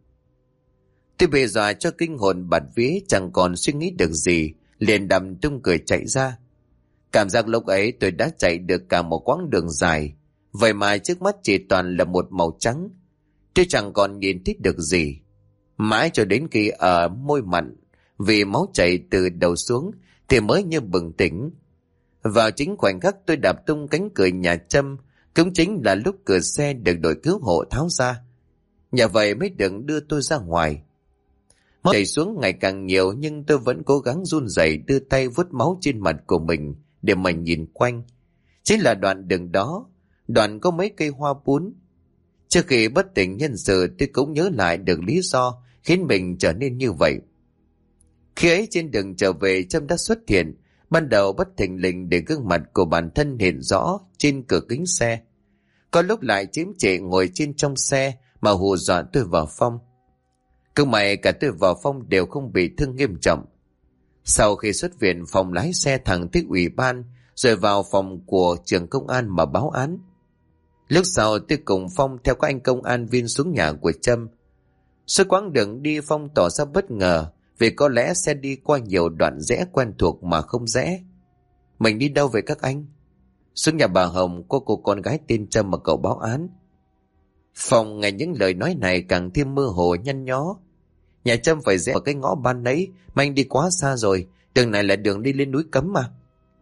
Tôi bị dọa cho kinh hồn bạt vía, chẳng còn suy nghĩ được gì, liền đầm tung cười chạy ra. Cảm giác lúc ấy tôi đã chạy được cả một quãng đường dài, vậy mà trước mắt chỉ toàn là một màu trắng. Tôi chẳng còn nhìn thấy được gì. Mãi cho đến khi ở môi mặn vì máu chảy từ đầu xuống thì mới như bừng tỉnh. Vào chính khoảnh khắc tôi đạp tung cánh cửa nhà Trâm, cũng chính là lúc cửa xe được đội cứu hộ tháo ra. Nhờ vậy mới đừng đưa tôi ra ngoài. Máu chảy xuống ngày càng nhiều, nhưng tôi vẫn cố gắng run rẩy đưa tay vuốt máu trên mặt của mình để mà nhìn quanh. Chính là đoạn đường đó, đoạn có mấy cây hoa bún. Trước khi bất tỉnh nhân sự, tôi cũng nhớ lại được lý do khiến mình trở nên như vậy. Khi ấy trên đường trở về, Trâm đã xuất hiện, ban đầu bất thình lình để gương mặt của bản thân hiện rõ trên cửa kính xe. Có lúc lại chiếm trệ ngồi trên trong xe mà hù dọa tôi và Phong. Cứ may cả tôi và Phong đều không bị thương nghiêm trọng. Sau khi xuất viện, Phong lái xe thẳng tới ủy ban rồi vào phòng của trưởng công an mà báo án. Lúc sau tôi cùng Phong theo các anh công an viên xuống nhà của Trâm. Suốt quãng đường đi, Phong tỏ ra bất ngờ vì có lẽ xe đi qua nhiều đoạn rẽ quen thuộc mà không rẽ. "Mình đi đâu vậy các anh?" "Xuống nhà bà Hồng, có cô con gái tên Trâm mà cậu báo án." Phong nghe những lời nói này càng thêm mơ hồ nhăn nhó. "Nhà Trâm phải rẽ ở cái ngõ ban nấy, mà anh đi quá xa rồi, đường này là đường đi lên núi cấm mà."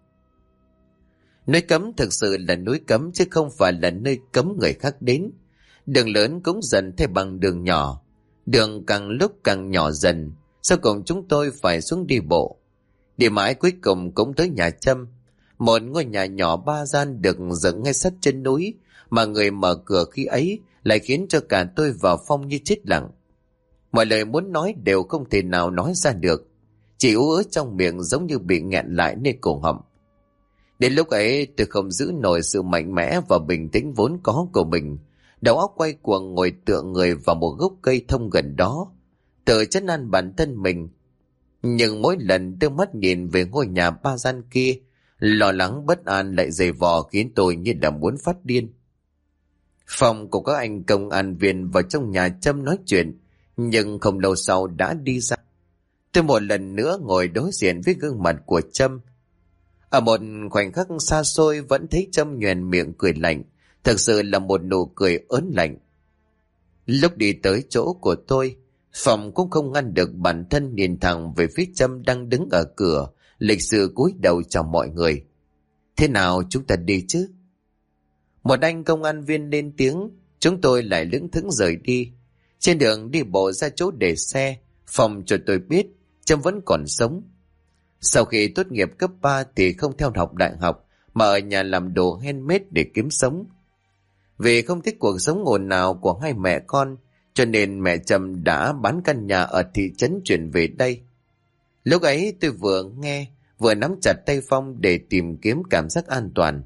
Núi cấm thực sự là núi cấm chứ không phải là nơi cấm người khác đến. Đường lớn cũng dần thay bằng đường nhỏ. Đường càng lúc càng nhỏ dần, sau cùng chúng tôi phải xuống đi bộ. Đi mãi cuối cùng cũng tới nhà Trâm, một ngôi nhà nhỏ 3 gian được dựng ngay sát chân núi, mà người mở cửa khi ấy lại khiến cho cả tôi và Phong như chết lặng. Mọi lời muốn nói đều không thể nào nói ra được, chỉ ú ớ trong miệng giống như bị nghẹn lại nơi cổ họng. Đến lúc ấy tôi không giữ nổi sự mạnh mẽ và bình tĩnh vốn có của mình, đầu óc quay cuồng ngồi tựa người vào một gốc cây thông gần đó, tự trấn an bản thân mình. Nhưng mỗi lần đưa mắt nhìn về ngôi nhà 3 gian kia, lo lắng bất an lại dày vò khiến tôi như là muốn phát điên. Phong của các anh công an viên vào trong nhà Trâm nói chuyện, nhưng không lâu sau đã đi ra. Tôi một lần nữa ngồi đối diện với gương mặt của Trâm. Ở một khoảnh khắc xa xôi vẫn thấy Trâm nhoẻn miệng cười lạnh, thực sự là một nụ cười ớn lạnh. Lúc đi tới chỗ của tôi, Phong cũng không ngăn được bản thân nhìn thẳng về phía Trâm đang đứng ở cửa, lịch sự cúi đầu chào mọi người. "Thế nào, chúng ta đi chứ?" Một anh công an viên lên tiếng. Chúng tôi lại lững thững rời đi. Trên đường đi bộ ra chỗ để xe, Phong cho tôi biết Trâm vẫn còn sống. Sau khi tốt nghiệp cấp 3 thì không theo học đại học, mà ở nhà làm đồ handmade để kiếm sống. Vì không thích cuộc sống ồn ào của hai mẹ con, cho nên mẹ Trâm đã bán căn nhà ở thị trấn chuyển về đây. Lúc ấy tôi vừa nghe vừa nắm chặt tay Phong để tìm kiếm cảm giác an toàn.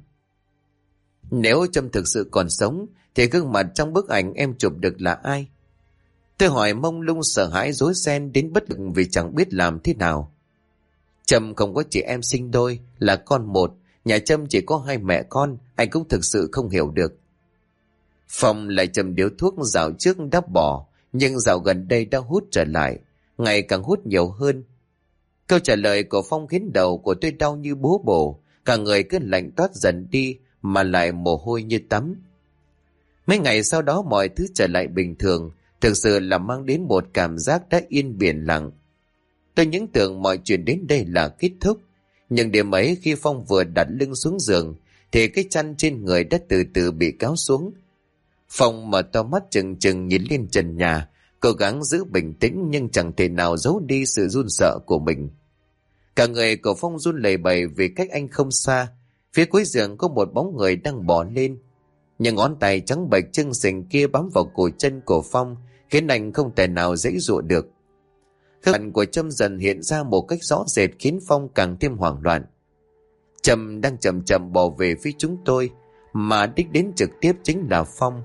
Nếu Trâm thực sự còn sống thì gương mặt trong bức ảnh em chụp được là ai? Tôi hỏi mông lung, sợ hãi rối ren đến bất lực vì chẳng biết làm thế nào. Trâm không có chị em sinh đôi, là con một. Nhà Trâm chỉ có hai mẹ con, anh cũng thực sự không hiểu được. Phong lại châm điếu thuốc, dạo trước đã bỏ, nhưng dạo gần đây đã hút trở lại, ngày càng hút nhiều hơn. Câu trả lời của Phong khiến đầu của tôi đau như búa bổ, cả người cứ lạnh toát dần đi, mà lại mồ hôi như tắm. Mấy ngày sau đó mọi thứ trở lại bình thường, thực sự là mang đến một cảm giác đã yên biển lặng. Tôi những tưởng mọi chuyện đến đây là kết thúc, nhưng đêm ấy khi Phong vừa đặt lưng xuống giường thì cái chăn trên người đã từ từ bị kéo xuống. Phong mở to mắt trừng trừng nhìn lên trần nhà, Cố gắng giữ bình tĩnh nhưng chẳng thể nào giấu đi sự run sợ của mình. Cả người của Phong run lẩy bẩy vì cách anh không xa. Phía cuối giường có một bóng người đang bò lên. Những ngón tay trắng bệch chưng xình kia bám vào cổ chân của Phong, khiến anh không thể nào giãy giụa được. Gương mặt của Trâm dần hiện ra một cách rõ rệt khiến Phong càng thêm hoảng loạn. Trâm đang chậm chậm bò về phía chúng tôi, mà đích đến trực tiếp chính là Phong.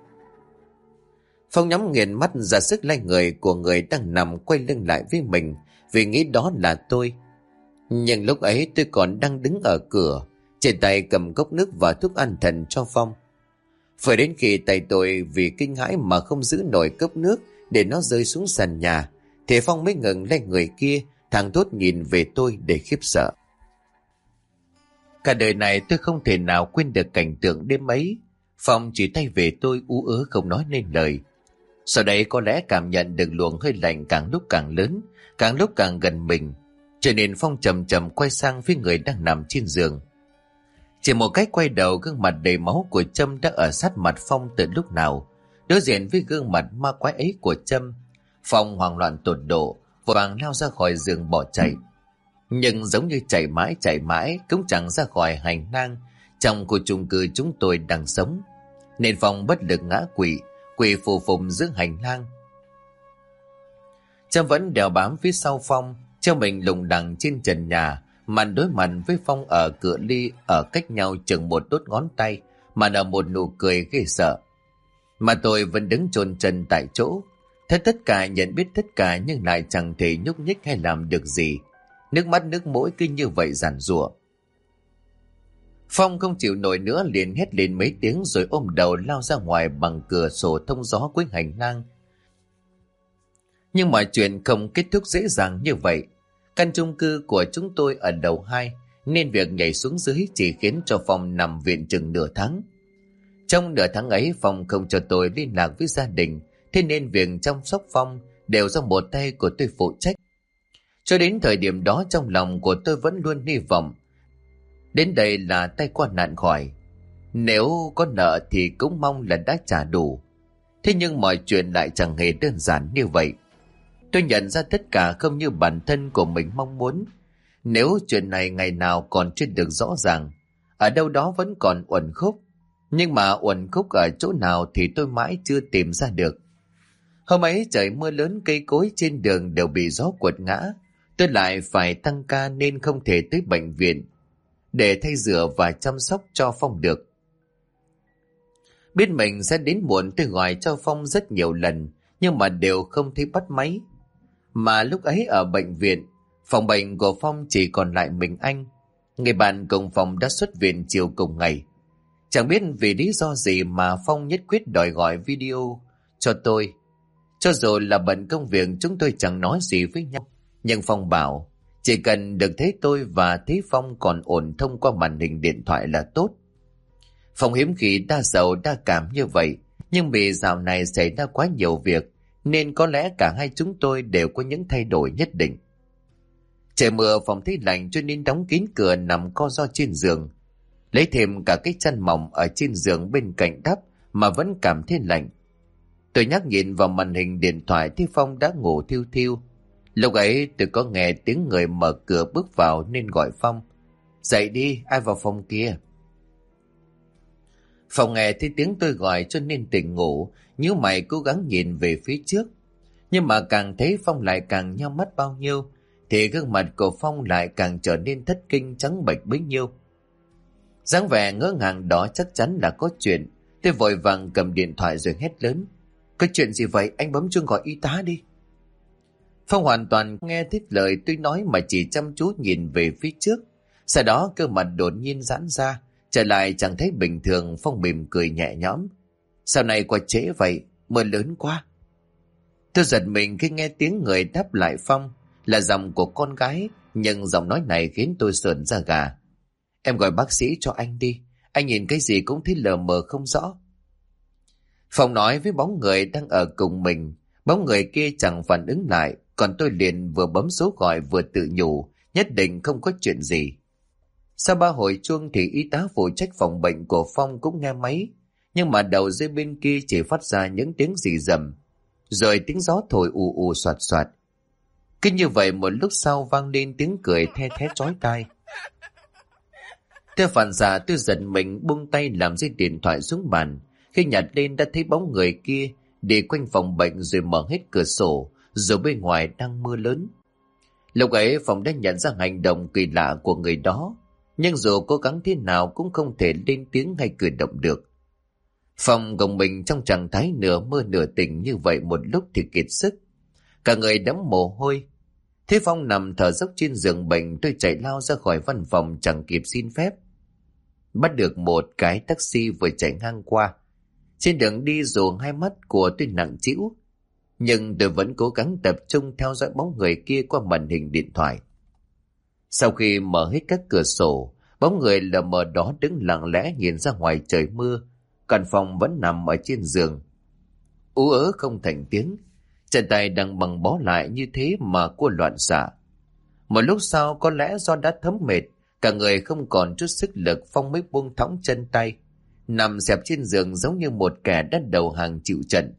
Phong nhắm nghiền mắt ra sức lay người của người đang nằm quay lưng lại với mình, vì nghĩ đó là tôi. Nhưng lúc ấy tôi còn đang đứng ở cửa, trên tay cầm cốc nước và thuốc an thần cho Phong. Phải đến khi tay tôi vì kinh hãi mà không giữ nổi cốc nước để nó rơi xuống sàn nhà, thì Phong mới ngừng lay người kia, thẳng thốt nhìn về tôi để khiếp sợ. Cả đời này tôi không thể nào quên được cảnh tượng đêm ấy. Phong chỉ tay về tôi ú ớ không nói nên lời. Sau đấy có lẽ cảm nhận được luồng hơi lạnh càng lúc càng lớn, càng lúc càng gần mình, cho nên Phong chậm chậm quay sang phía người đang nằm trên giường. Chỉ một cách quay đầu, gương mặt đầy máu của Trâm đã ở sát mặt Phong từ lúc nào. Đối diện với gương mặt ma quái ấy của Trâm, Phong hoảng loạn tột độ, vội vàng lao ra khỏi giường bỏ chạy. Nhưng giống như chạy mãi cũng chẳng ra khỏi hành lang trong khu chung cư chúng tôi đang sống, nên Phong bất lực ngã quỵ phù phùng giữa hành lang. Trâm vẫn đèo bám phía sau Phong, treo mình lủng đằng trên trần nhà, mặt đối mặt với Phong ở cự ly ở cách nhau chừng một đốt ngón tay, mà nở một nụ cười ghê sợ. Mà tôi vẫn đứng chôn chân tại chỗ, thấy tất cả, nhận biết tất cả nhưng lại chẳng thể nhúc nhích hay làm được gì. Nước mắt nước mũi cứ như vậy giàn giụa. Phong không chịu nổi nữa, liền hét lên mấy tiếng rồi ôm đầu lao ra ngoài bằng cửa sổ thông gió cuối hành lang. Nhưng mọi chuyện không kết thúc dễ dàng như vậy. Căn chung cư của chúng tôi ở đầu 2, nên việc nhảy xuống dưới chỉ khiến cho Phong nằm viện chừng nửa tháng. Trong nửa tháng ấy, Phong không cho tôi liên lạc với gia đình, thế nên việc chăm sóc Phong đều do một tay của tôi phụ trách. Cho đến thời điểm đó, trong lòng của tôi vẫn luôn hy vọng đến đây là tay qua nạn khỏi. Nếu có nợ thì cũng mong là đã trả đủ. Thế nhưng mọi chuyện lại chẳng hề đơn giản như vậy. Tôi nhận ra tất cả không như bản thân của mình mong muốn. Nếu chuyện này ngày nào còn chưa được rõ ràng, ở đâu đó vẫn còn uẩn khúc. Nhưng mà uẩn khúc ở chỗ nào thì tôi mãi chưa tìm ra được. Hôm ấy trời mưa lớn, cây cối trên đường đều bị gió quật ngã. Tôi lại phải tăng ca nên không thể tới bệnh viện để thay rửa và chăm sóc cho Phong được. Biết mình sẽ đến muộn, tôi gọi cho Phong rất nhiều lần, nhưng mà đều không thấy bắt máy. Mà lúc ấy ở bệnh viện, phòng bệnh của Phong chỉ còn lại mình anh. Người bạn cùng phòng đã xuất viện chiều cùng ngày. Chẳng biết vì lý do gì mà Phong nhất quyết đòi gọi video cho tôi. Cho dù là bận công việc, chúng tôi chẳng nói gì với nhau. Nhưng Phong bảo chỉ cần được thấy tôi và thấy Phong còn ổn thông qua màn hình điện thoại là tốt. Phong hiếm khi đa sầu đa cảm như vậy, nhưng vì dạo này xảy ra quá nhiều việc nên có lẽ cả hai chúng tôi đều có những thay đổi nhất định. Trời mưa, Phong thấy lạnh cho nên đóng kín cửa nằm co ro trên giường, lấy thêm cả cái chăn mỏng ở trên giường bên cạnh đắp mà vẫn cảm thấy lạnh. Tôi nhắc nhìn vào màn hình điện thoại thì Phong đã ngủ thiu thiu. Lúc ấy tôi có nghe tiếng người mở cửa bước vào nên gọi Phong. Dậy đi, ai vào phòng kia? Phong nghe thấy tiếng tôi gọi cho nên tỉnh ngủ, nhíu mày cố gắng nhìn về phía trước. Nhưng mà càng thấy Phong lại càng nhắm mắt bao nhiêu, thì gương mặt của Phong lại càng trở nên thất kinh trắng bệch bấy nhiêu. Dáng vẻ ngỡ ngàng đó chắc chắn là có chuyện. Tôi vội vàng cầm điện thoại rồi hét lớn. Có chuyện gì vậy? Anh bấm chuông gọi y tá đi. Phong hoàn toàn nghe thấy lời tôi nói mà chỉ chăm chú nhìn về phía trước. Sau đó cơ mặt đột nhiên giãn ra, trở lại chẳng thấy bình thường. Phong mỉm cười nhẹ nhõm. Sao này qua trễ vậy? Mưa lớn quá. Tôi giật mình khi nghe tiếng người đáp lại Phong là giọng của con gái, nhưng giọng nói này khiến tôi sởn da gà. Em gọi bác sĩ cho anh đi, anh nhìn cái gì cũng thấy lờ mờ không rõ. Phong nói với bóng người đang ở cùng mình. Bóng người kia chẳng phản ứng lại, còn tôi liền vừa bấm số gọi vừa tự nhủ nhất định không có chuyện gì. Sau 3 hồi chuông thì y tá phụ trách phòng bệnh của Phong cũng nghe máy, nhưng mà đầu dây bên kia chỉ phát ra những tiếng rì rầm. rồi tiếng gió thổi ù ù soạt soạt. Cứ như vậy một lúc sau vang lên tiếng cười the thé chói tai. Theo phản xạ tôi giật mình buông tay làm rơi điện thoại xuống bàn. Khi nhặt lên đã thấy bóng người kia đi quanh phòng bệnh rồi mở hết cửa sổ, rồi bên ngoài đang mưa lớn. Lúc ấy Phong đã nhận ra hành động kỳ lạ của người đó, nhưng dù cố gắng thế nào cũng không thể lên tiếng hay cử động được. Phong gồng mình trong trạng thái nửa mơ nửa tỉnh như vậy một lúc thì kiệt sức, cả người đẫm mồ hôi. Thế Phong nằm thở dốc trên giường bệnh, tôi chạy lao ra khỏi văn phòng chẳng kịp xin phép. Bắt được một cái taxi vừa chạy ngang qua. Trên đường đi dù hai mắt của tôi nặng trĩu, nhưng tôi vẫn cố gắng tập trung theo dõi bóng người kia qua màn hình điện thoại. Sau khi mở hết các cửa sổ, bóng người lờ mờ đó đứng lặng lẽ nhìn ra ngoài trời mưa, còn Phong vẫn nằm ở trên giường. Ú ớ không thành tiếng, chân tay đang bằng bó lại như thế mà cô loạn xạ. Một lúc sau có lẽ do đã thấm mệt, cả người không còn chút sức lực, Phong mới buông thõng chân tay, nằm xẹp trên giường giống như một kẻ đã đầu hàng chịu trận.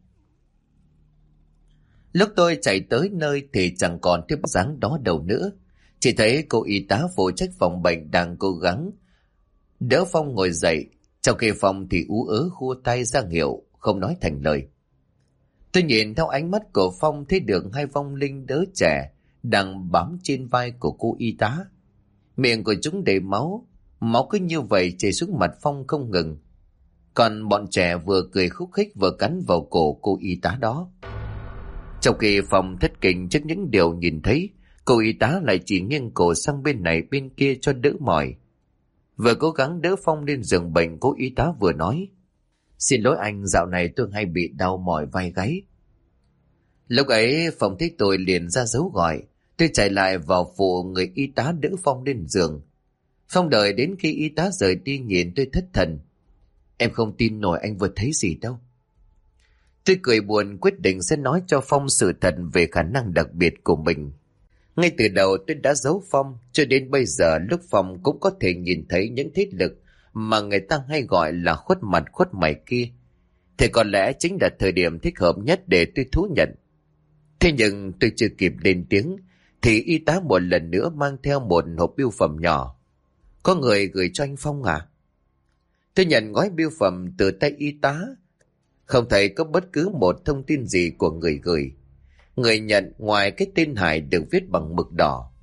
Lúc tôi chạy tới nơi thì chẳng còn thấy bóng dáng đó đâu nữa. Chỉ thấy cô y tá phụ trách phòng bệnh đang cố gắng đỡ Phong ngồi dậy, trong khi Phong thì ú ớ khua tay ra hiệu, không nói thành lời. Tôi nhìn theo ánh mắt của Phong thấy được hai vong linh đứa trẻ đang bám trên vai của cô y tá. Miệng của chúng đầy máu, máu cứ như vậy chảy xuống mặt Phong không ngừng. Còn bọn trẻ vừa cười khúc khích vừa cắn vào cổ cô y tá đó. Trong khi Phong thất kinh trước những điều nhìn thấy, cô y tá lại chỉ nghiêng cổ sang bên này bên kia cho đỡ mỏi. Vừa cố gắng đỡ Phong lên giường bệnh, cô y tá vừa nói: "Xin lỗi anh, dạo này tôi hay bị đau mỏi vai gáy." Lúc ấy Phong thấy tôi liền ra dấu gọi. Tôi chạy lại vào phụ người y tá đỡ Phong lên giường. Phong đợi đến khi y tá rời đi nhìn tôi thất thần: "Em không tin nổi anh vừa thấy gì đâu." Tôi cười buồn quyết định sẽ nói cho Phong sự thật về khả năng đặc biệt của mình. Ngay từ đầu tôi đã giấu Phong, cho đến bây giờ lúc Phong cũng có thể nhìn thấy những thế lực mà người ta hay gọi là khuất mặt khuất mày kia, thì có lẽ chính là thời điểm thích hợp nhất để tôi thú nhận. Thế nhưng tôi chưa kịp lên tiếng thì y tá một lần nữa mang theo một hộp bưu phẩm nhỏ. "Có người gửi cho anh Phong à?" Tôi nhận gói bưu phẩm từ tay y tá, không thấy có bất cứ một thông tin gì của người gửi. Người nhận ngoài cái tên Hải được viết bằng mực đỏ.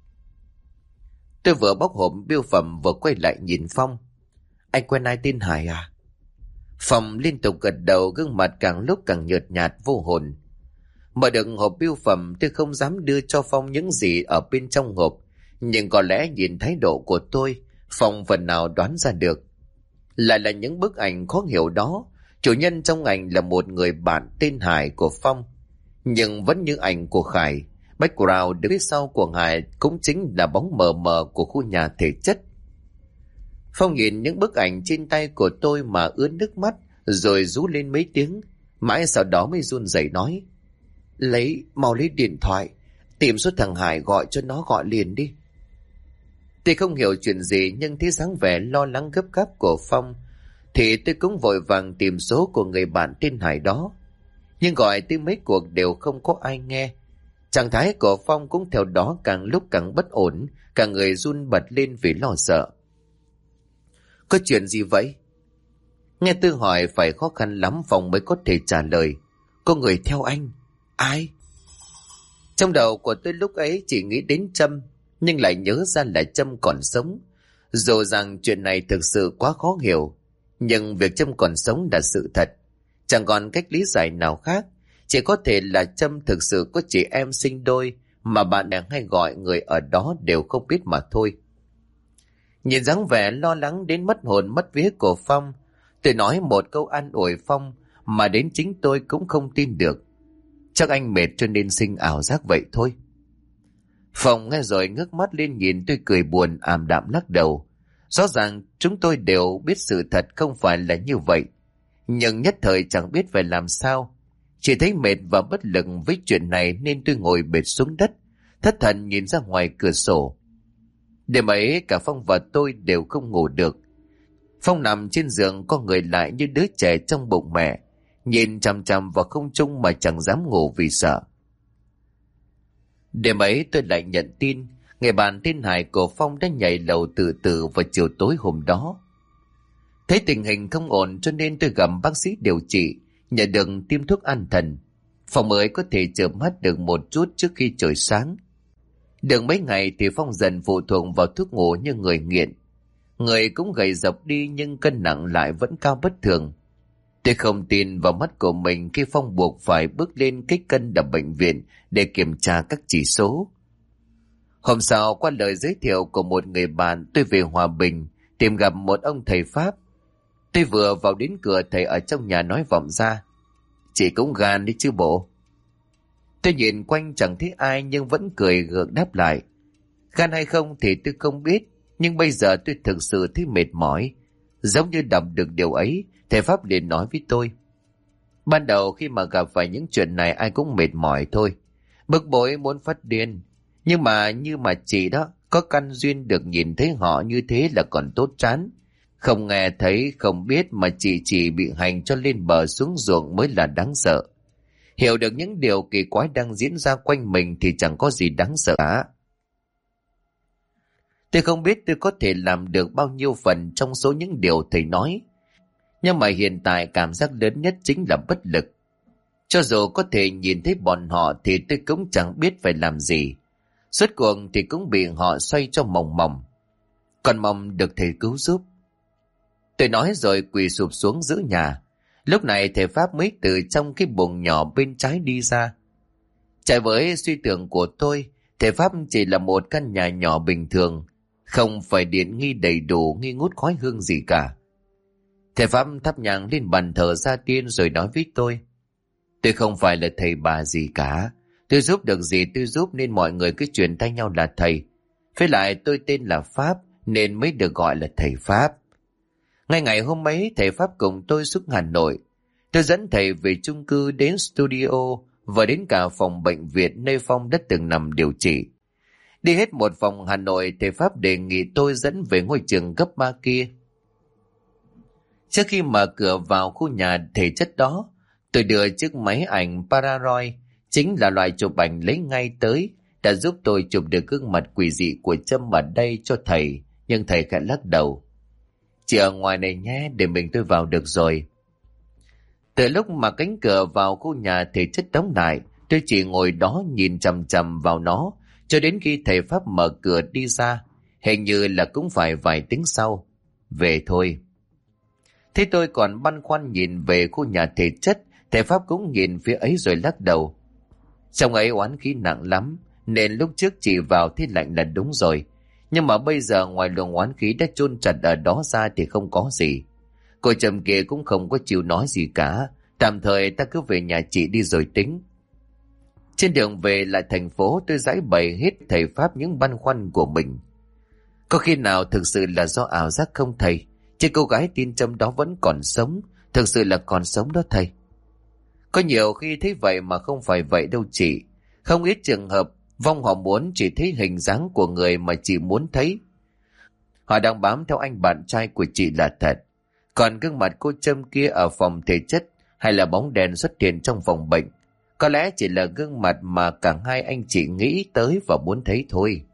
Tôi vừa bóc hộp bưu phẩm vừa quay lại nhìn Phong: "Anh quen ai tên Hải à?" Phong liên tục gật đầu, gương mặt càng lúc càng nhợt nhạt vô hồn. Mở được hộp bưu phẩm, tôi không dám đưa cho Phong những gì ở bên trong hộp, nhưng có lẽ nhìn thái độ của tôi, Phong phần nào đoán ra được. Lại là những bức ảnh khó hiểu đó. Chủ nhân trong ảnh là một người bạn tên Hải của Phong, nhưng vẫn như ảnh của Khải, background đứng phía sau của Hải cũng chính là bóng mờ mờ của khu nhà thể chất. Phong nhìn những bức ảnh trên tay của tôi mà ướt nước mắt, rồi rú lên mấy tiếng, mãi sau đó mới run rẩy nói: Mau lấy điện thoại, tìm số thằng Hải gọi cho nó gọi liền đi." Tôi không hiểu chuyện gì, nhưng thấy dáng vẻ lo lắng gấp gáp của Phong thì tôi cũng vội vàng tìm số của người bạn tên Hải đó. Nhưng gọi tới mấy cuộc đều không có ai nghe. Trạng thái của Phong cũng theo đó càng lúc càng bất ổn, cả người run bật lên vì lo sợ. "Có chuyện gì vậy?" Nghe tôi hỏi phải khó khăn lắm Phong mới có thể trả lời: "Có người theo anh." "Ai?" Trong đầu của tôi lúc ấy chỉ nghĩ đến Trâm, nhưng lại nhớ ra là Trâm còn sống. Dù rằng chuyện này thực sự quá khó hiểu, nhưng việc Trâm còn sống là sự thật. Chẳng còn cách lý giải nào khác. Chỉ có thể là Trâm thực sự có chị em sinh đôi mà bạn bè hay gọi người ở đó đều không biết mà thôi. Nhìn dáng vẻ lo lắng đến mất hồn mất vía của Phong, tôi nói một câu an ủi Phong mà đến chính tôi cũng không tin được: "Chắc anh mệt cho nên sinh ảo giác vậy thôi." Phong nghe rồi ngước mắt lên nhìn tôi cười buồn ảm đạm lắc đầu. Rõ ràng chúng tôi đều biết sự thật không phải là như vậy, nhưng nhất thời chẳng biết phải làm sao. Chỉ thấy mệt và bất lực với chuyện này nên tôi ngồi bệt xuống đất, thất thần nhìn ra ngoài cửa sổ. Đêm ấy cả Phong và tôi đều không ngủ được. Phong nằm trên giường co người lại như đứa trẻ trong bụng mẹ, nhìn chằm chằm vào không trung mà chẳng dám ngủ vì sợ. Đêm ấy tôi lại nhận tin người bạn tên Hải của Phong đã nhảy lầu tự tử vào chiều tối hôm đó. Thấy tình hình không ổn cho nên tôi gặp bác sĩ điều trị, nhận được tiêm thuốc an thần. Phong mới có thể chợp mắt được một chút trước khi trời sáng. Được mấy ngày thì Phong dần phụ thuộc vào thuốc ngủ như người nghiện. Người cũng gầy dọc đi nhưng cân nặng lại vẫn cao bất thường. Tôi không tin vào mắt của mình khi Phong buộc phải bước lên cái cân đập bệnh viện để kiểm tra các chỉ số. Hôm sau, qua lời giới thiệu của một người bạn, tôi về Hòa Bình tìm gặp một ông thầy Pháp. Tôi vừa vào đến cửa, thầy ở trong nhà nói vọng ra: "Chị cũng gan đi chứ bộ." Tôi nhìn quanh chẳng thấy ai nhưng vẫn cười gượng đáp lại: "Gan hay không thì tôi không biết, nhưng bây giờ tôi thực sự thấy mệt mỏi." Giống như đọc được điều ấy, thầy Pháp liền nói với tôi: "Ban đầu khi mà gặp phải những chuyện này ai cũng mệt mỏi thôi, bực bội muốn phát điên. Nhưng mà như mà chị đó, có căn duyên được nhìn thấy họ như thế là còn tốt chán. Không nghe thấy, không biết mà chị chỉ bị hành cho lên bờ xuống ruộng mới là đáng sợ. Hiểu được những điều kỳ quái đang diễn ra quanh mình thì chẳng có gì đáng sợ cả." Tôi không biết tôi có thể làm được bao nhiêu phần trong số những điều thầy nói. Nhưng mà hiện tại cảm giác lớn nhất chính là bất lực. Cho dù có thể nhìn thấy bọn họ thì tôi cũng chẳng biết phải làm gì. Suốt cuộc thì cũng bị họ xoay cho mòng mòng. Còn mong được thầy cứu giúp. Tôi nói rồi quỳ sụp xuống giữa nhà. Lúc này thầy Pháp mới từ trong cái buồng nhỏ bên trái đi ra. Trái với suy tưởng của tôi, thầy Pháp chỉ là một căn nhà nhỏ bình thường, không phải điện nghi đầy đủ, nghi ngút khói hương gì cả. Thầy Pháp thắp nhang lên bàn thờ gia tiên rồi nói với tôi: "Tôi không phải là thầy bà gì cả. Tôi giúp được gì tôi giúp nên mọi người cứ truyền tay nhau là thầy. Với lại tôi tên là Pháp nên mới được gọi là thầy Pháp." Ngay ngày hôm ấy, thầy Pháp cùng tôi xuống Hà Nội. Tôi dẫn thầy về chung cư, đến studio và đến cả phòng bệnh viện nơi Phong đã từng nằm điều trị. Đi hết một vòng Hà Nội, thầy Pháp đề nghị tôi dẫn về ngôi trường cấp 3 kia. Trước khi mở cửa vào khu nhà thể chất đó, tôi đưa chiếc máy ảnh Polaroid, chính là loại chụp ảnh lấy ngay tới, đã giúp tôi chụp được gương mặt quỷ dị của Trâm ở đây cho thầy, nhưng thầy khẽ lắc đầu: "Chị ở ngoài này nhé, để mình tôi vào được rồi." Từ lúc mà cánh cửa vào khu nhà thể chất đóng lại, tôi chỉ ngồi đó nhìn chằm chằm vào nó, cho đến khi thầy Pháp mở cửa đi ra, hình như là cũng phải vài tiếng sau. "Về thôi." Thế tôi còn băn khoăn nhìn về khu nhà thể chất, thầy Pháp cũng nhìn phía ấy rồi lắc đầu: "Trong ấy oán khí nặng lắm, nên lúc trước chị vào thấy lạnh là đúng rồi. Nhưng mà bây giờ ngoài luồng oán khí đã chôn chặt ở đó ra thì không có gì. Cô Trầm kia cũng không có chịu nói gì cả. Tạm thời ta cứ về nhà chị đi rồi tính." Trên đường về lại thành phố, tôi giải bày hết thầy Pháp những băn khoăn của mình. Có khi nào thực sự là do ảo giác không thầy? Chứ cô gái tin Trâm đó vẫn còn sống, thực sự là còn sống đó thầy. Có nhiều khi thấy vậy mà không phải vậy đâu chị. Không ít trường hợp vong họ muốn chỉ thấy hình dáng của người mà chị muốn thấy. Họ đang bám theo anh bạn trai của chị là thật. Còn gương mặt cô Trâm kia ở phòng thể chất hay là bóng đèn xuất hiện trong phòng bệnh, có lẽ chỉ là gương mặt mà cả hai anh chị nghĩ tới và muốn thấy thôi.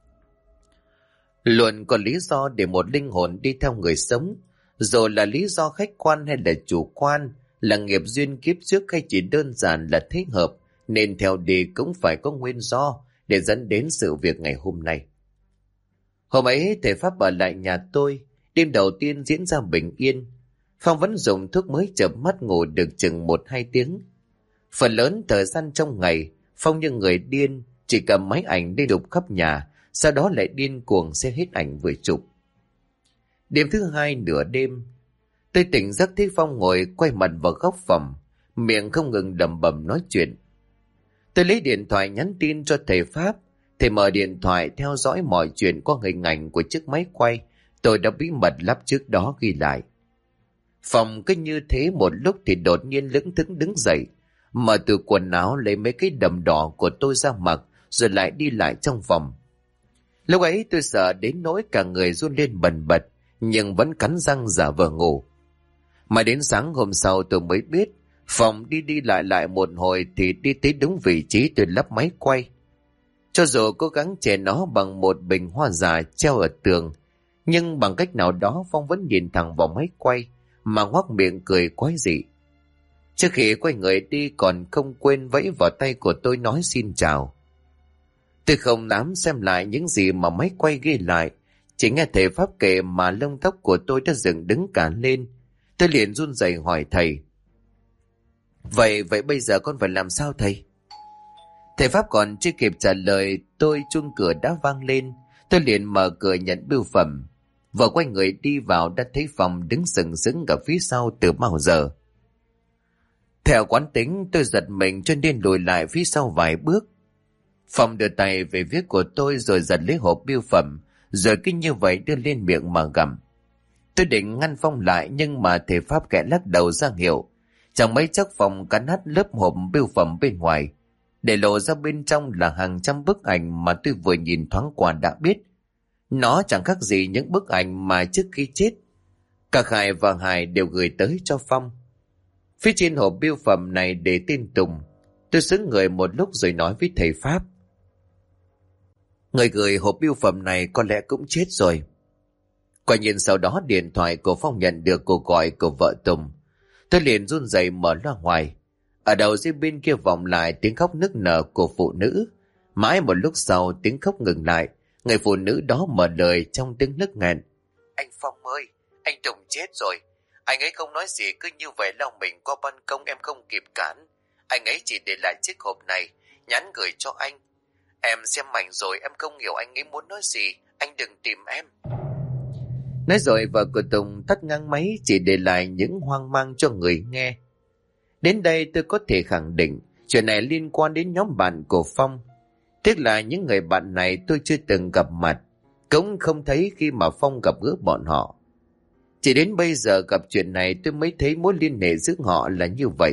Luôn có lý do để một linh hồn đi theo người sống, dù là lý do khách quan hay là chủ quan, là nghiệp duyên kiếp trước hay chỉ đơn giản là thích hợp, nên theo đi cũng phải có nguyên do để dẫn đến sự việc ngày hôm nay. Hôm ấy thầy Pháp ở lại nhà tôi, đêm đầu tiên diễn ra bình yên. Phong vẫn dùng thuốc mới chợp mắt ngủ được chừng 1-2 tiếng. Phần lớn thời gian trong ngày, Phong như người điên, chỉ cầm máy ảnh đi đục khắp nhà, sau đó lại điên cuồng xem hết ảnh vừa chụp. Đêm thứ 2 nửa đêm, tôi tỉnh giấc thấy Phong ngồi quay mặt vào góc phòng, miệng không ngừng lẩm bẩm nói chuyện. Tôi lấy điện thoại nhắn tin cho thầy Pháp. Thầy mở điện thoại theo dõi mọi chuyện qua hình ảnh của chiếc máy quay tôi đã bí mật lắp trước đó ghi lại. Phong cứ như thế một lúc thì đột nhiên lững thững đứng dậy, mở từ quần áo lấy mấy cái đầm đỏ của tôi ra mặc, rồi lại đi lại trong phòng. Lúc ấy tôi sợ đến nỗi cả người run lên bần bật, nhưng vẫn cắn răng giả vờ ngủ. Mà đến sáng hôm sau tôi mới biết Phòng đi đi lại lại một hồi thì đi tới đúng vị trí tôi lắp máy quay. Cho dù cố gắng che nó bằng một bình hoa giả treo ở tường, nhưng bằng cách nào đó Phong vẫn nhìn thẳng vào máy quay mà ngoác miệng cười quái dị. Trước khi quay người đi còn không quên vẫy vào tay của tôi nói xin chào. Tôi không dám xem lại những gì mà máy quay ghi lại, chỉ nghe thầy Pháp kể mà lông tóc của tôi đã dựng đứng cả lên. Tôi liền run rẩy hỏi thầy: Vậy bây giờ con phải làm sao thầy? Thầy Pháp còn chưa kịp trả lời, chuông cửa đã vang lên. Tôi liền mở cửa nhận bưu phẩm. Vừa quay người đi vào đã thấy Phong đứng sừng sững ở phía sau từ bao giờ. Theo quán tính tôi giật mình cho nên lùi lại phía sau vài bước. Phong đưa tay về phía của tôi rồi giật lấy hộp bưu phẩm, rồi cứ như vậy đưa lên miệng mà gặm. Tôi định ngăn Phong lại nhưng mà thầy Pháp kẽ lắc đầu ra hiệu. Chẳng mấy chốc Phong cắn nát lớp hộp bưu phẩm bên ngoài, để lộ ra bên trong là hàng trăm bức ảnh mà tôi vừa nhìn thoáng qua đã biết. Nó chẳng khác gì những bức ảnh mà trước khi chết, cả Khải và Hải đều gửi tới cho Phong. Phía trên hộp bưu phẩm này để tên Tùng. Tôi sững người một lúc rồi nói với thầy Pháp: Người gửi hộp bưu phẩm này có lẽ cũng chết rồi. Quả nhiên sau đó điện thoại của Phong nhận được cuộc gọi của vợ Tùng. Tôi liền run rẩy mở loa ngoài. Ở đầu dây bên kia vọng lại tiếng khóc nức nở của phụ nữ. Mãi một lúc sau tiếng khóc ngừng lại. Người phụ nữ đó mở lời trong tiếng nức nghẹn: Anh Phong ơi, anh Tùng chết rồi. Anh ấy không nói gì, cứ như vậy lao mình qua ban công, em không kịp cản. Anh ấy chỉ để lại chiếc hộp này, nhắn gửi cho anh. Em xem ảnh rồi, em không hiểu anh ấy muốn nói gì. Anh đừng tìm em. Nói rồi vợ của Tùng tắt ngang máy, chỉ để lại những hoang mang cho người nghe. Đến đây tôi có thể khẳng định chuyện này liên quan đến nhóm bạn của Phong. Tiếc là những người bạn này tôi chưa từng gặp mặt, cũng không thấy khi mà Phong gặp gỡ bọn họ. Chỉ đến bây giờ gặp chuyện này tôi mới thấy mối liên hệ giữa họ là như vậy.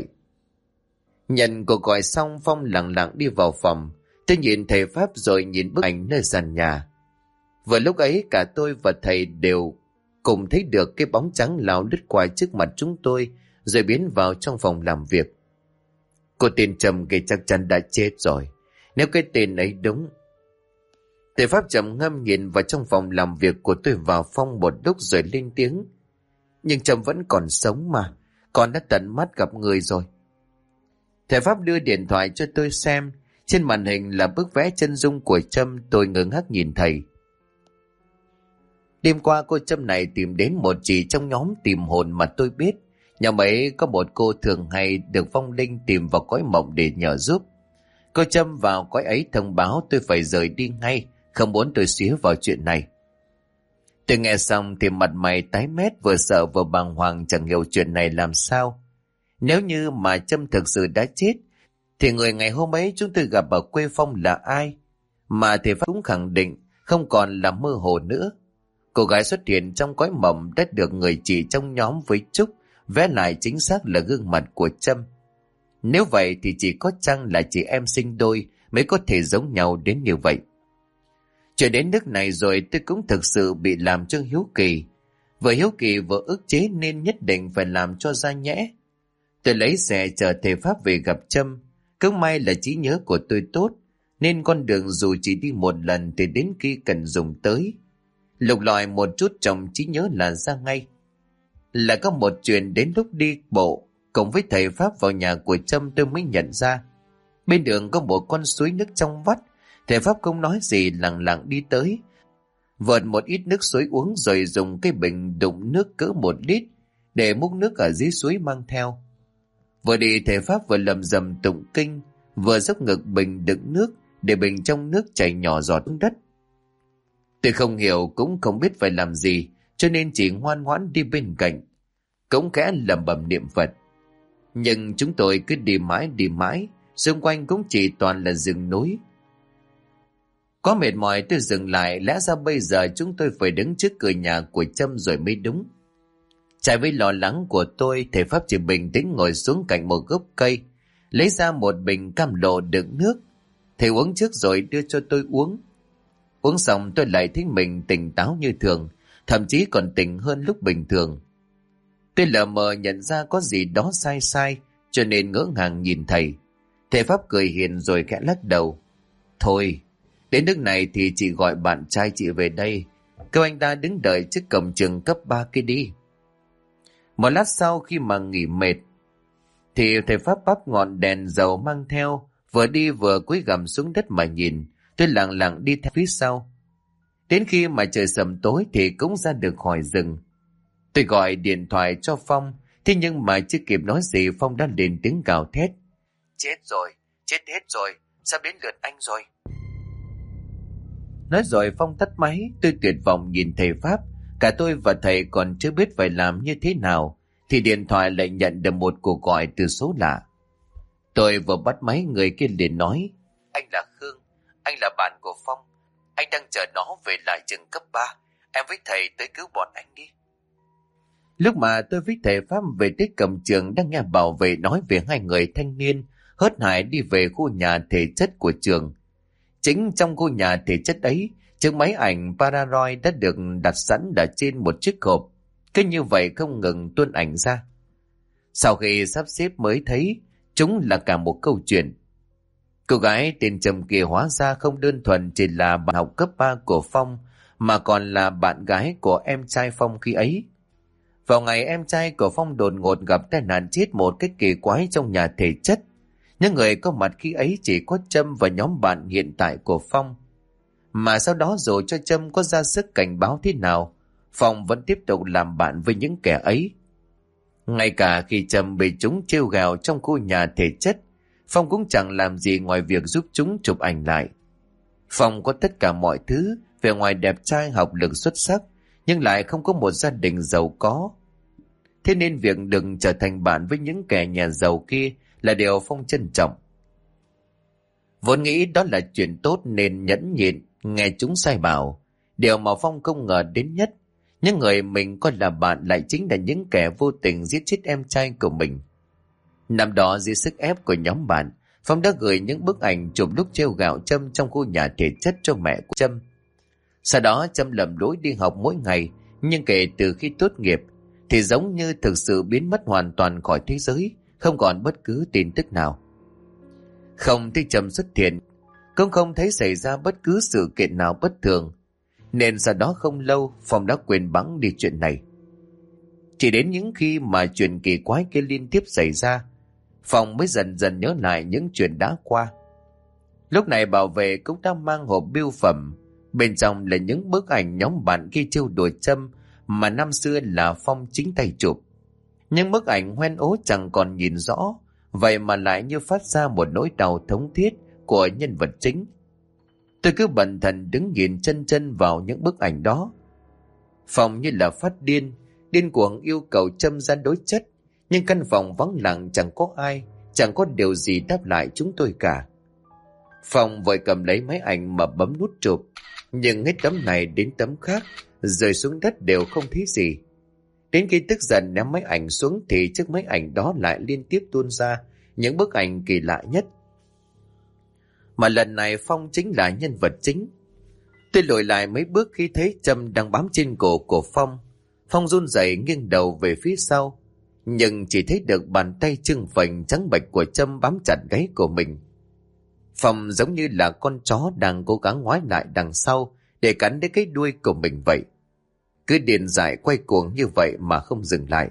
Nhận cuộc gọi xong, Phong lặng lặng đi vào phòng. Tôi nhìn thầy Pháp rồi nhìn bức ảnh nơi sàn nhà. Vừa lúc ấy cả tôi và thầy đều cùng thấy được cái bóng trắng lao lướt qua trước mặt chúng tôi rồi biến vào trong phòng làm việc. Cô tên Trầm kia chắc chắn đã chết rồi, nếu cái tên ấy đúng. Thầy Pháp trầm ngâm nhìn vào trong phòng làm việc của tôi và Phong một lúc rồi lên tiếng: Nhưng Trầm vẫn còn sống mà, con đã tận mắt gặp người rồi. Thầy Pháp đưa điện thoại cho tôi xem. Trên màn hình là bức vẽ chân dung của Trâm. Tôi ngơ ngác nhìn thầy. Đêm qua cô Trâm này tìm đến một chị trong nhóm tìm hồn mà tôi biết. Nhóm ấy có một cô thường hay được vong linh tìm vào cõi mộng để nhờ giúp. Cô Trâm vào cõi ấy thông báo tôi phải rời đi ngay, không muốn tôi xía vào chuyện này. Tôi nghe xong thì mặt mày tái mét, vừa sợ vừa bàng hoàng, chẳng hiểu chuyện này làm sao. Nếu như mà Trâm thực sự đã chết thì người ngày hôm ấy chúng tôi gặp ở quê Phong là ai? Mà thầy Pháp cũng khẳng định không còn là mơ hồ nữa. Cô gái xuất hiện trong cõi mộng đã được người chị trong nhóm với Trúc vẽ lại chính xác là gương mặt của Trâm. Nếu vậy thì chỉ có chăng là chị em sinh đôi mới có thể giống nhau đến như vậy. Chuyện đến nước này rồi tôi cũng thực sự bị làm cho hiếu kỳ. Vừa hiếu kỳ vừa ức chế nên nhất định phải làm cho ra nhẽ. Tôi lấy xe chờ thầy Pháp về gặp Trâm. Cứ may là trí nhớ của tôi tốt, nên con đường dù chỉ đi một lần thì đến khi cần dùng tới, lục lọi một chút trong trí nhớ là ra ngay. Là có một chuyện đến lúc đi bộ cùng với thầy Pháp vào nhà của Trâm tôi mới nhận ra. Bên đường có một con suối nước trong vắt. Thầy Pháp không nói gì, lặng lặng đi tới, vợt một ít nước suối uống rồi dùng cái bình đựng nước cỡ 1 lít để múc nước ở dưới suối mang theo. Vừa đi thầy Pháp vừa lầm rầm tụng kinh, vừa dốc ngực bình đựng nước để bình trong nước chảy nhỏ giọt xuống đất. Tôi không hiểu cũng không biết phải làm gì, cho nên chỉ ngoan ngoãn đi bên cạnh, cũng khẽ lẩm bẩm niệm Phật. Nhưng chúng tôi cứ đi mãi, xung quanh cũng chỉ toàn là rừng núi. Có mệt mỏi tôi dừng lại, lẽ ra bây giờ chúng tôi phải đứng trước cửa nhà của Trâm rồi mới đúng. Trái với lo lắng của tôi, thầy Pháp chỉ bình tĩnh ngồi xuống cạnh một gốc cây, lấy ra một bình cam lộ đựng nước. Thầy uống trước rồi đưa cho tôi uống. Uống xong tôi lại thấy mình tỉnh táo như thường, thậm chí còn tỉnh hơn lúc bình thường. Tôi lờ mờ nhận ra có gì đó sai, cho nên ngỡ ngàng nhìn thầy. Thầy Pháp cười hiền rồi khẽ lắc đầu. Thôi, đến nước này thì chị gọi bạn trai chị về đây. Kêu anh ta đứng đợi trước cổng trường cấp 3 kia đi. Một lát sau khi mà nghỉ mệt, thì thầy Pháp bắp ngọn đèn dầu mang theo, vừa đi vừa cúi gằm xuống đất mà nhìn. Tôi lặng lặng đi theo phía sau. Đến khi mà trời sầm tối thì cũng ra được khỏi rừng. Tôi gọi điện thoại cho Phong, thế nhưng mà chưa kịp nói gì Phong đã lên tiếng gào thét. Chết rồi, chết hết rồi, sắp đến lượt anh rồi. Nói rồi Phong tắt máy. Tôi tuyệt vọng nhìn thầy Pháp. Cả tôi và thầy còn chưa biết phải làm như thế nào thì điện thoại lại nhận được một cuộc gọi từ số lạ. Tôi vừa bắt máy, người kia liền nói. Anh là Khương, anh là bạn của Phong. Anh đang chờ nó về lại trường cấp 3. Em với thầy tới cứu bọn anh đi. Lúc mà tôi với thầy Pháp về tới cổng trường, đang nghe bảo vệ nói về hai người thanh niên hớt hải đi về khu nhà thể chất của trường. Chính trong khu nhà thể chất ấy, chiếc máy ảnh Polaroid đã được đặt sẵn ở trên một chiếc hộp. Cứ như vậy không ngừng tuôn ảnh ra. Sau khi sắp xếp mới thấy, chúng là cả một câu chuyện. Cô gái tên Trầm kia hóa ra không đơn thuần chỉ là bạn học cấp 3 của Phong, mà còn là bạn gái của em trai Phong khi ấy. Vào ngày em trai của Phong đột ngột gặp tai nạn chết một cách kỳ quái trong nhà thể chất, những người có mặt khi ấy chỉ có Trâm và nhóm bạn hiện tại của Phong. Mà sau đó dù cho Trâm có ra sức cảnh báo thế nào, Phong vẫn tiếp tục làm bạn với những kẻ ấy. Ngay cả khi Trâm bị chúng trêu gào trong khu nhà thể chất, Phong cũng chẳng làm gì ngoài việc giúp chúng chụp ảnh lại. Phong có tất cả mọi thứ, vẻ ngoài đẹp trai, học lực xuất sắc, nhưng lại không có một gia đình giàu có. Thế nên việc đừng trở thành bạn với những kẻ nhà giàu kia là điều Phong trân trọng. Vốn nghĩ đó là chuyện tốt nên nhẫn nhịn nghe chúng sai bảo. Điều mà Phong không ngờ đến nhất, những người mình coi là bạn lại chính là những kẻ vô tình giết chết em trai của mình. Năm đó dưới sức ép của nhóm bạn, Phong đã gửi những bức ảnh chụp lúc trêu gạo Trâm trong khu nhà thể chất cho mẹ của Trâm. Sau đó Trâm lầm lỗi đi học mỗi ngày, nhưng kể từ khi tốt nghiệp thì giống như thực sự biến mất hoàn toàn khỏi thế giới, không còn bất cứ tin tức nào. Không thấy Trâm xuất hiện, cũng không thấy xảy ra bất cứ sự kiện nào bất thường, nên sau đó không lâu Phong đã quên bẵng đi chuyện này. Chỉ đến những khi mà chuyện kỳ quái kia liên tiếp xảy ra, Phong mới dần dần nhớ lại những chuyện đã qua. Lúc này bảo vệ cũng đã mang hộp bưu phẩm, bên trong là những bức ảnh nhóm bạn khi trêu đùa Trâm mà năm xưa là Phong chính tay chụp. Những bức ảnh hoen ố chẳng còn nhìn rõ, vậy mà lại như phát ra một nỗi đau thống thiết của nhân vật chính. Tôi cứ bần thần đứng nhìn chân chân vào những bức ảnh đó. Phong như là phát điên, điên cuồng yêu cầu Trâm ra đối chất, nhưng căn phòng vắng lặng, chẳng có ai, chẳng có điều gì đáp lại chúng tôi cả. Phong vội cầm lấy máy ảnh mà bấm nút chụp, nhưng hết tấm này đến tấm khác, rơi xuống đất đều không thấy gì. Đến khi tức giận ném máy ảnh xuống thì chiếc máy ảnh đó lại liên tiếp tuôn ra những bức ảnh kỳ lạ nhất. Mà lần này Phong chính là nhân vật chính. Tôi lùi lại mấy bước khi thấy Trâm đang bám trên cổ của Phong. Phong run rẩy nghiêng đầu về phía sau, nhưng chỉ thấy được bàn tay trưng phình trắng bệch của Trâm bám chặt gáy của mình. Phong giống như là con chó đang cố gắng ngoái lại đằng sau để cắn đến cái đuôi của mình vậy. Cứ điên dại quay cuồng như vậy mà không dừng lại.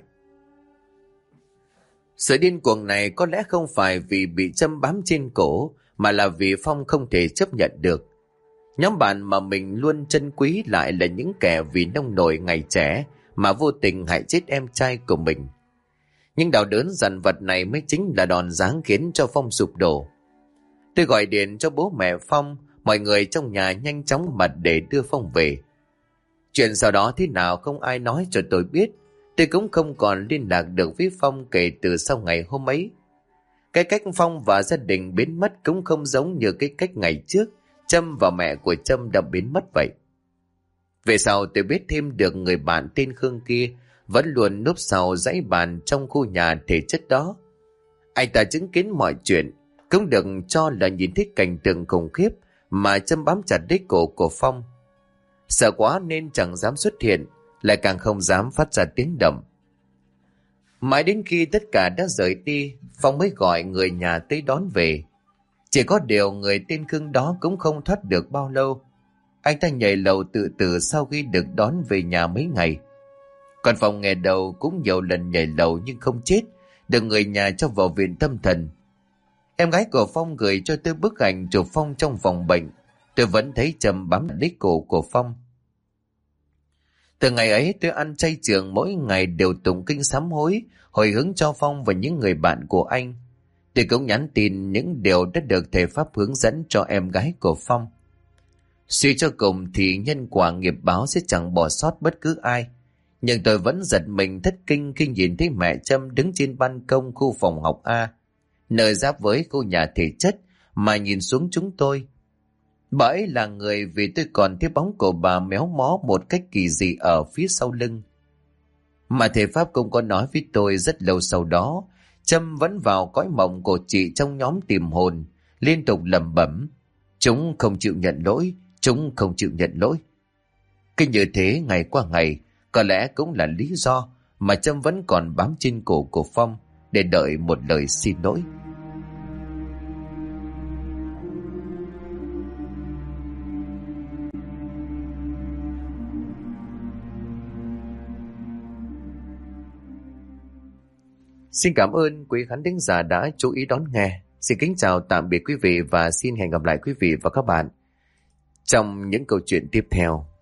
Sự điên cuồng này có lẽ không phải vì bị Trâm bám trên cổ, mà là vì Phong không thể chấp nhận được. Nhóm bạn mà mình luôn trân quý lại là những kẻ vì nông nổi ngày trẻ mà vô tình hại chết em trai của mình. Nhưng đau đớn dằn vặt này mới chính là đòn giáng khiến cho Phong sụp đổ. Tôi gọi điện cho bố mẹ Phong, mọi người trong nhà nhanh chóng mặt để đưa Phong về. Chuyện sau đó thế nào không ai nói cho tôi biết. Tôi cũng không còn liên lạc được với Phong kể từ sau ngày hôm ấy. Cái cách Phong và gia đình biến mất cũng không giống như cái cách ngày trước Trâm và mẹ của Trâm đã biến mất vậy. Về sau tôi biết thêm được người bạn tên Khương kia vẫn luôn núp sau dãy bàn trong khu nhà thể chất đó. Anh ta chứng kiến mọi chuyện, cũng được cho là nhìn thấy cảnh tượng khủng khiếp mà Trâm bám chặt lấy cổ của Phong. Sợ quá nên chẳng dám xuất hiện, lại càng không dám phát ra tiếng động. Mãi đến khi tất cả đã rời đi, Phong mới gọi người nhà tới đón về. Chỉ có điều người tên Khương đó cũng không thoát được bao lâu. Anh ta nhảy lầu tự tử sau khi được đón về nhà mấy ngày. Còn Phong nghe đầu cũng nhiều lần nhảy lầu nhưng không chết, được người nhà cho vào viện tâm thần. Em gái của Phong gửi cho tôi bức ảnh chụp Phong trong phòng bệnh. Tôi vẫn thấy Trâm bám lấy cổ của Phong. Từ ngày ấy tôi ăn chay trường, mỗi ngày đều tụng kinh sám hối, hồi hướng cho Phong và những người bạn của anh. Tôi cũng nhắn tin những điều đã được thầy Pháp hướng dẫn cho em gái của Phong. Suy cho cùng thì nhân quả nghiệp báo sẽ chẳng bỏ sót bất cứ ai. Nhưng tôi vẫn giật mình thất kinh khi nhìn thấy mẹ Trâm đứng trên ban công khu phòng học A, nơi giáp với khu nhà thể chất, mà nhìn xuống chúng tôi. Bà ấy là người vì tôi còn thấy bóng của bà méo mó một cách kỳ dị ở phía sau lưng. Mà thầy Pháp cũng có nói với tôi rất lâu sau đó, Trâm vẫn vào cõi mộng của chị trong nhóm tìm hồn, liên tục lẩm bẩm: chúng không chịu nhận lỗi, chúng không chịu nhận lỗi. Cứ như thế ngày qua ngày, có lẽ cũng là lý do mà Trâm vẫn còn bám trên cổ của Phong để đợi một lời xin lỗi. Xin cảm ơn quý khán thính giả đã chú ý đón nghe. Xin kính chào tạm biệt quý vị và xin hẹn gặp lại quý vị và các bạn trong những câu chuyện tiếp theo.